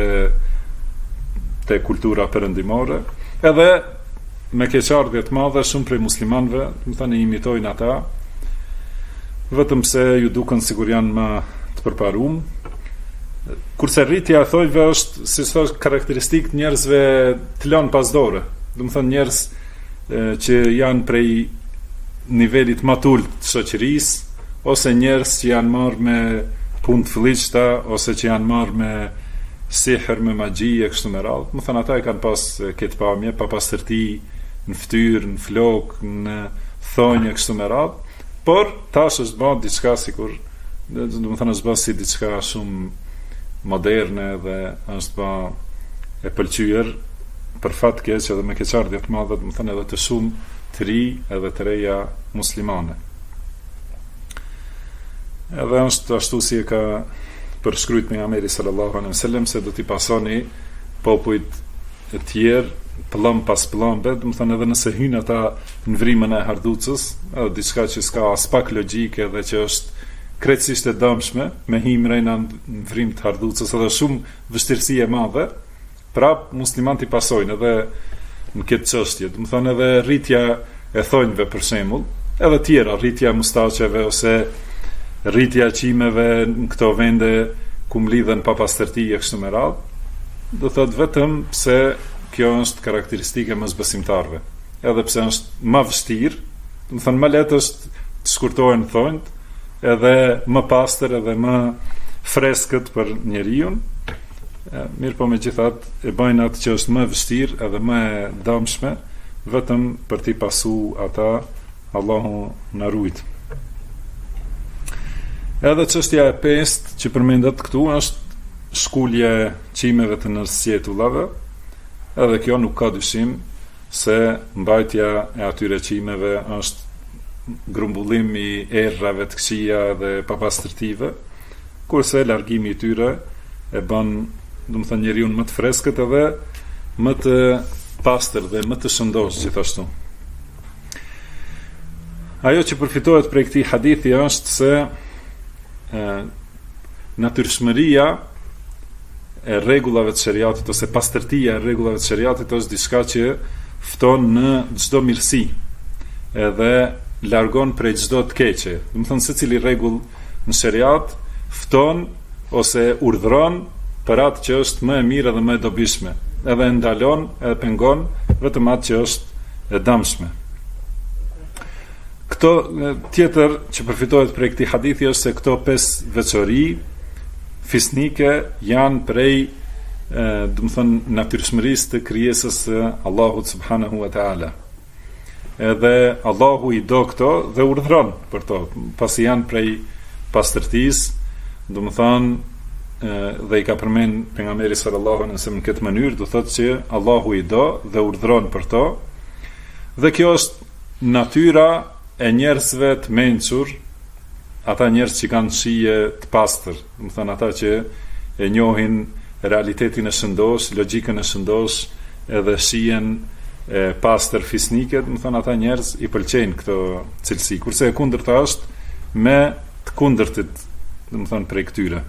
Speaker 2: te kultura perëndimore, edhe me keqardhje të madhe shumë prej muslimanëve, do të thonë, imitojnë ata, vetëm se ju duken sikur janë më të përparuar. Kurse rritja e thojve është, si thosh, karakteristikë të njerëzve të lënë pas dore. Do të thonë njerëz që janë prej nivelit më të ulët të shoqërisë, ose njerëz që janë marrë me punë të fëllishta, ose që janë marrë me sihr, me magji e kështu me radhë. Më thënë ata e kanë pas këtë pamje, pa pastërti në fytyrë, në flok, në thonjë e kështu me radhë, por tash është bërë diçka sikur, do të thënë është bërë si diçka shumë moderne dhe është bërë e pëlqyer për fat keq edhe me keqardhje të madhe, do të thënë edhe të shumë të ri edhe të reja muslimane. Edhe është ashtu si e ka përshkruajtur pejgamberi sallallahu alaihi wasallam se do t'i pasoni popujt e tjerë pëllëm pas pëllëmbe, do të thënë edhe nëse hynë ata në vrimën e harducës, edhe diçka që s'ka as pak logjike dhe që është krejtësisht e dëmshme, me himrejna në vrim të harducës edhe shumë vështirësi e madhe, prap muslimanët i pasojnë edhe në këtë çështje. Do të thënë edhe rritja e thonjve për shembull, edhe tjera, rritja e mustaqeve ose rritja e qimeve në këto vende ku mlidhen pa pastërti e kështu me radhë, do thotë vetëm pse kjo është karakteristike e mosbesimtarëve. Edhe pse është më vështirë, do të thënë më lehtë është të shkurtohen thonjt, edhe më pastër edhe më freskët për njeriu. Mirë po megjithatë e bëjnë atë që është më vështirë edhe më e dëmshme, vetëm për t'i pasu ata, Allahu na ruajt. Edhe çështja e pestë që përmendet këtu është shkulje çimeve të nërsjetullave, edhe kjo nuk ka dyshim se mbajtja e atyre çimeve është grumbullim i errave të këqija dhe papastërtive, kurse largimi i tyre e bën, do të thënë, njeriu më të freskët edhe më të pastër dhe më të shëndosh gjithashtu. Ajo që përfitohet prej këtij hadithi është se natyrshmëria e rregullave të shariatit ose pastërtia e rregullave të shariatit është diçka që fton në çdo mirësi edhe largon prej çdo të keqe. Do të thonë secili rregull në shariat fton ose urdhëron për atë që është më e mirë dhe më e dobishme, edhe ndalon edhe pengon vetëm atë që është e dëmshme. Këto tjetër që përfitohet prej këtij hadithi është se këto 5 veçori fisnike janë prej do të thënë natyrshmërisë të krijesës së Allahut subhanahu wa taala. Edhe Allahu i do këto dhe urdhëron për to, pasi janë prej pastërtisë, do të thënë dhe i ka përmend pejgamberi sallallahu alaihi wasallam në këtë mënyrë, do thotë që Allahu i do dhe urdhëron për to. Dhe kjo është natyra e njerëzve të mençur, ata njerëz që kanë shije të pastër, do të thënë ata që e njohin realitetin e shëndosh, logjikën e shëndosh, edhe shijen e pastër fisnike, do të thënë ata njerëz i pëlqejnë këto cilësi, kurse e kundërta është me të kundërtit, do të thënë prej këtyre.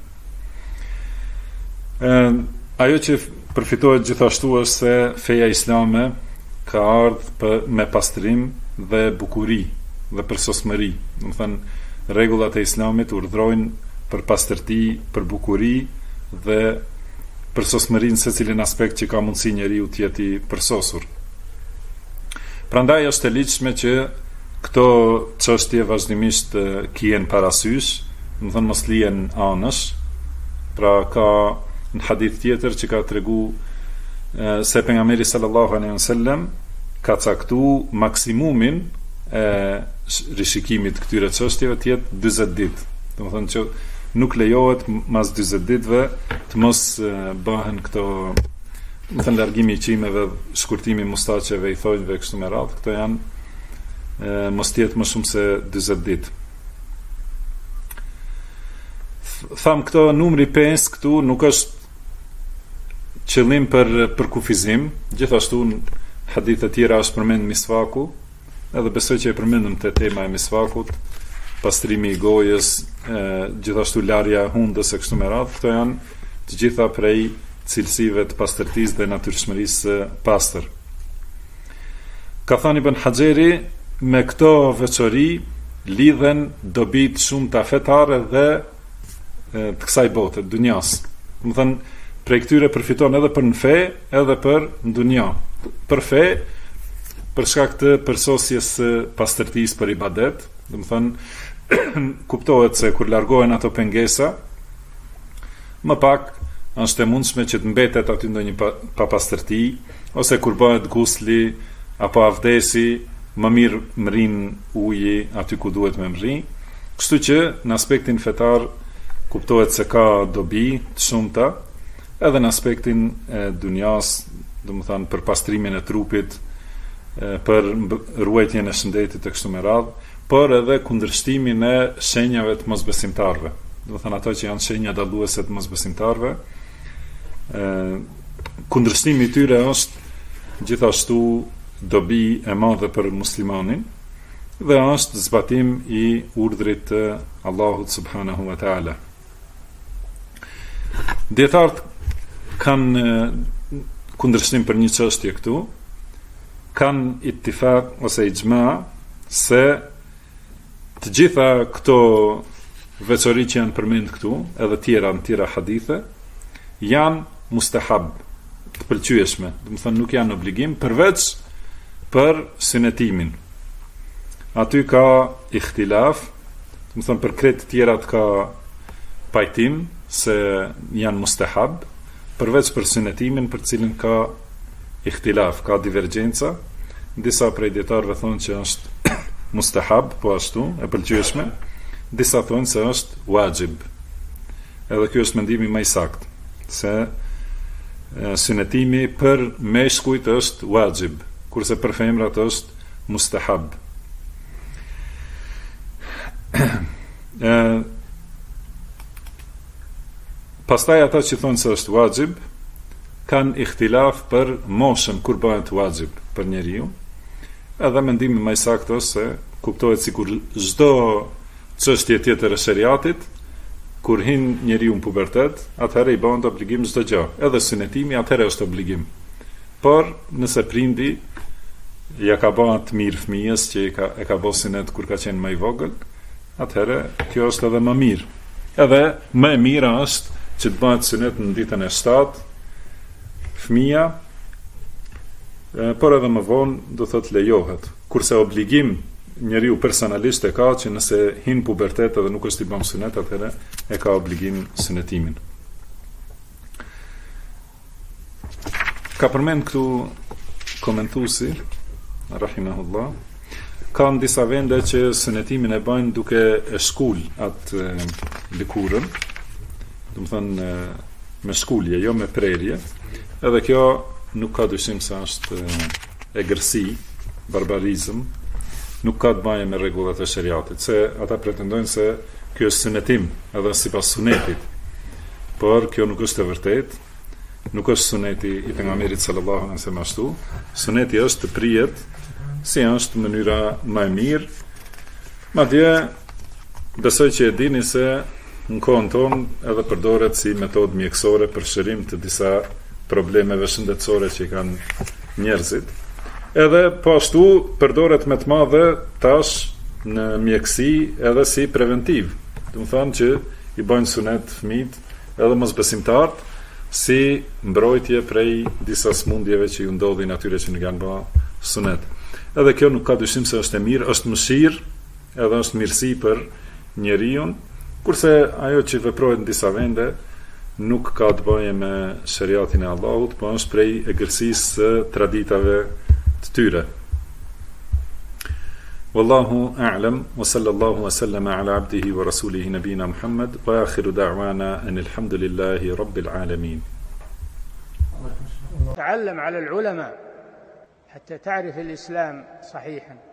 Speaker 2: Ajo që përfitohet gjithashtu është se feja islame ka ardhur me pastrim dhe bukuri dhe për sosmëri. Do të thënë rregullat e islamit urdhrojnë për pastërti, për bukuri dhe për sosmërinë në secilin aspekt që ka mundësi njeriu të jetë i përsosur. Prandaj është e ligjshme që këto çështje vazhdimisht kihen parasysh, do të thënë mos lihen anësh. Pra ka në hadith tjetër që ka tregu se pejgamberi sallallahu alaihi wasallam ka caktuar maksimumin e rishikimit këtyre çështjeve të jetë 40 ditë. Do të thënë që nuk lejohet mas 40 ditëve të mos bëhen këto, do të thënë largimi i çimeve, shkurtimi i mustaqeve, i thonjve kështu me radhë, këto janë mos të jetë më shumë se 40 ditë. Tham këto numri 5 këtu nuk është qëllim për kufizim, gjithashtu në hadithe tjera është përmend misvaku, edhe besoj që e përmendëm te tema e misvakut, pastrimi i gojës, gjithashtu larja e hundës e kështu me radhë, këto janë të gjitha prej cilësive të pastërtisë dhe natyrshmërisë së pastër. Ka thënë Ibn Hajeri, me këto veçori lidhen dobit shumë të fetare dhe të kësaj bote, dunjas. Do të thënë, prej këtyre përfiton edhe për në fe, edhe për në dunja. Për fe, për shkak të përsosjes së pastërtisë për ibadet, do të thënë kuptohet se kur largohen ato pengesa, më pak është e mundshme që të mbetet aty ndonjë papastërti, ose kur bëhet gusli apo avdesi, më mirë mrin uji aty ku duhet me mri. Kështu që në aspektin fetar kuptohet se ka dobi të shumta, edhe në aspektin e dunjas, do të thënë për pastrimin e trupit, për ruajtjen e shëndetit e kështu me radhë, por edhe kundërshtimin e shenjave të mosbesimtarëve. Do të thënë ato që janë shenja dalluese të mosbesimtarëve, kundërshtimi i tyre është gjithashtu dobi e madhe për muslimanin, dhe është zbatim i urdhrit të Allahut subhanahu wa taala. Dietarët kanë kundërshtim për një çështje këtu, kanë ittifaq ose ijma se të gjitha këto veçori që janë përmend këtu, edhe tjera hadithe, janë mustahab, të pëlqyeshme, do të thënë nuk janë obligim, përveç për synetimin. Aty ka ikhtilaf, do të thënë për krejt tjerat ka pajtim se janë mustahab, përveç për synetimin për cilin ka ikhtilaf, ka divergjenca. Disa prej dietarëve thonë që është mustahab, po ashtu, e pëlqyeshme, disa thonë se është wajib. Edhe ky është mendimi më i saktë, se synetimi për meshkujt është wajib, kurse për femrat është mustahab. Pastaj ata që thonë se është wajib, kanë ikhtilaf për moshën kur bëhet wajib për njeriu. Edhe mendimi më i saktë është se kuptohet sikur çdo çështje tjetër e shariatit, kur hin njeriu në pubertet, atëherë i bëhet obligim çdo gjë. Edhe synetimi atëherë është obligim. Por nëse prindi ja ka bërë të mirë fëmijës që e ka bërë synet kur ka qenë më i vogël, atëherë kjo është edhe më mirë. Edhe më e mira është që të bëhet synet në ditën e 7, fëmia, por edhe më vonë do thotë lejohet. Kurse obligim njeriu personalisht e ka që nëse hin pubertet edhe nuk është i bën synet, atëherë e ka obligim synetimin. Ka përmend këtu komentuesi rahimahullah, kanë disa vende që synetimin e bajnë duke e shkul atë lëkurën, do të thënë me shkulje, jo me prerje. Edhe kjo nuk ka dyshim se është egërsi, barbarizëm, nuk ka të bëjë me rregullat e shariatit, se ata pretendojnë se kjo është sunetim, edhe sipas sunetit. Por kjo nuk është e vërtetë, nuk është suneti i pejgamberit sallallahu alaihi wasallam ashtu. Suneti është të prihet, si është mënyra më e mirë. Madje besoj që e dini se në kohën tonë edhe përdoret si metodë mjekësore për shërim të disa problemeve shëndetësore që i kanë njerëzit. Edhe po ashtu përdoret me të madhe tash në mjekësi edhe si preventiv. Do të thonë që i bëjnë sunet fëmijët edhe mosbesimtarët si mbrojtje prej disa smundjeve që ju ndodhin atyre që nuk janë bërë sunet. Edhe kjo nuk ka dyshim se është e mirë, është mëshirë, edhe është mirësi për njeriu, kurse ajo që veprohet në disa vende nuk ka të bëjë me shariatin e Allahut, po është prej egërsisë së traditave të tyre. Wallahu a'lam, wa sallallahu wa sallama ala abdihi wa rasulihi nabina Muhammad, wa akhiru da'wana anil hamdulillahi rabbil alamin.
Speaker 1: تعلم على العلماء حتى تعرف الإسلام صحيحا.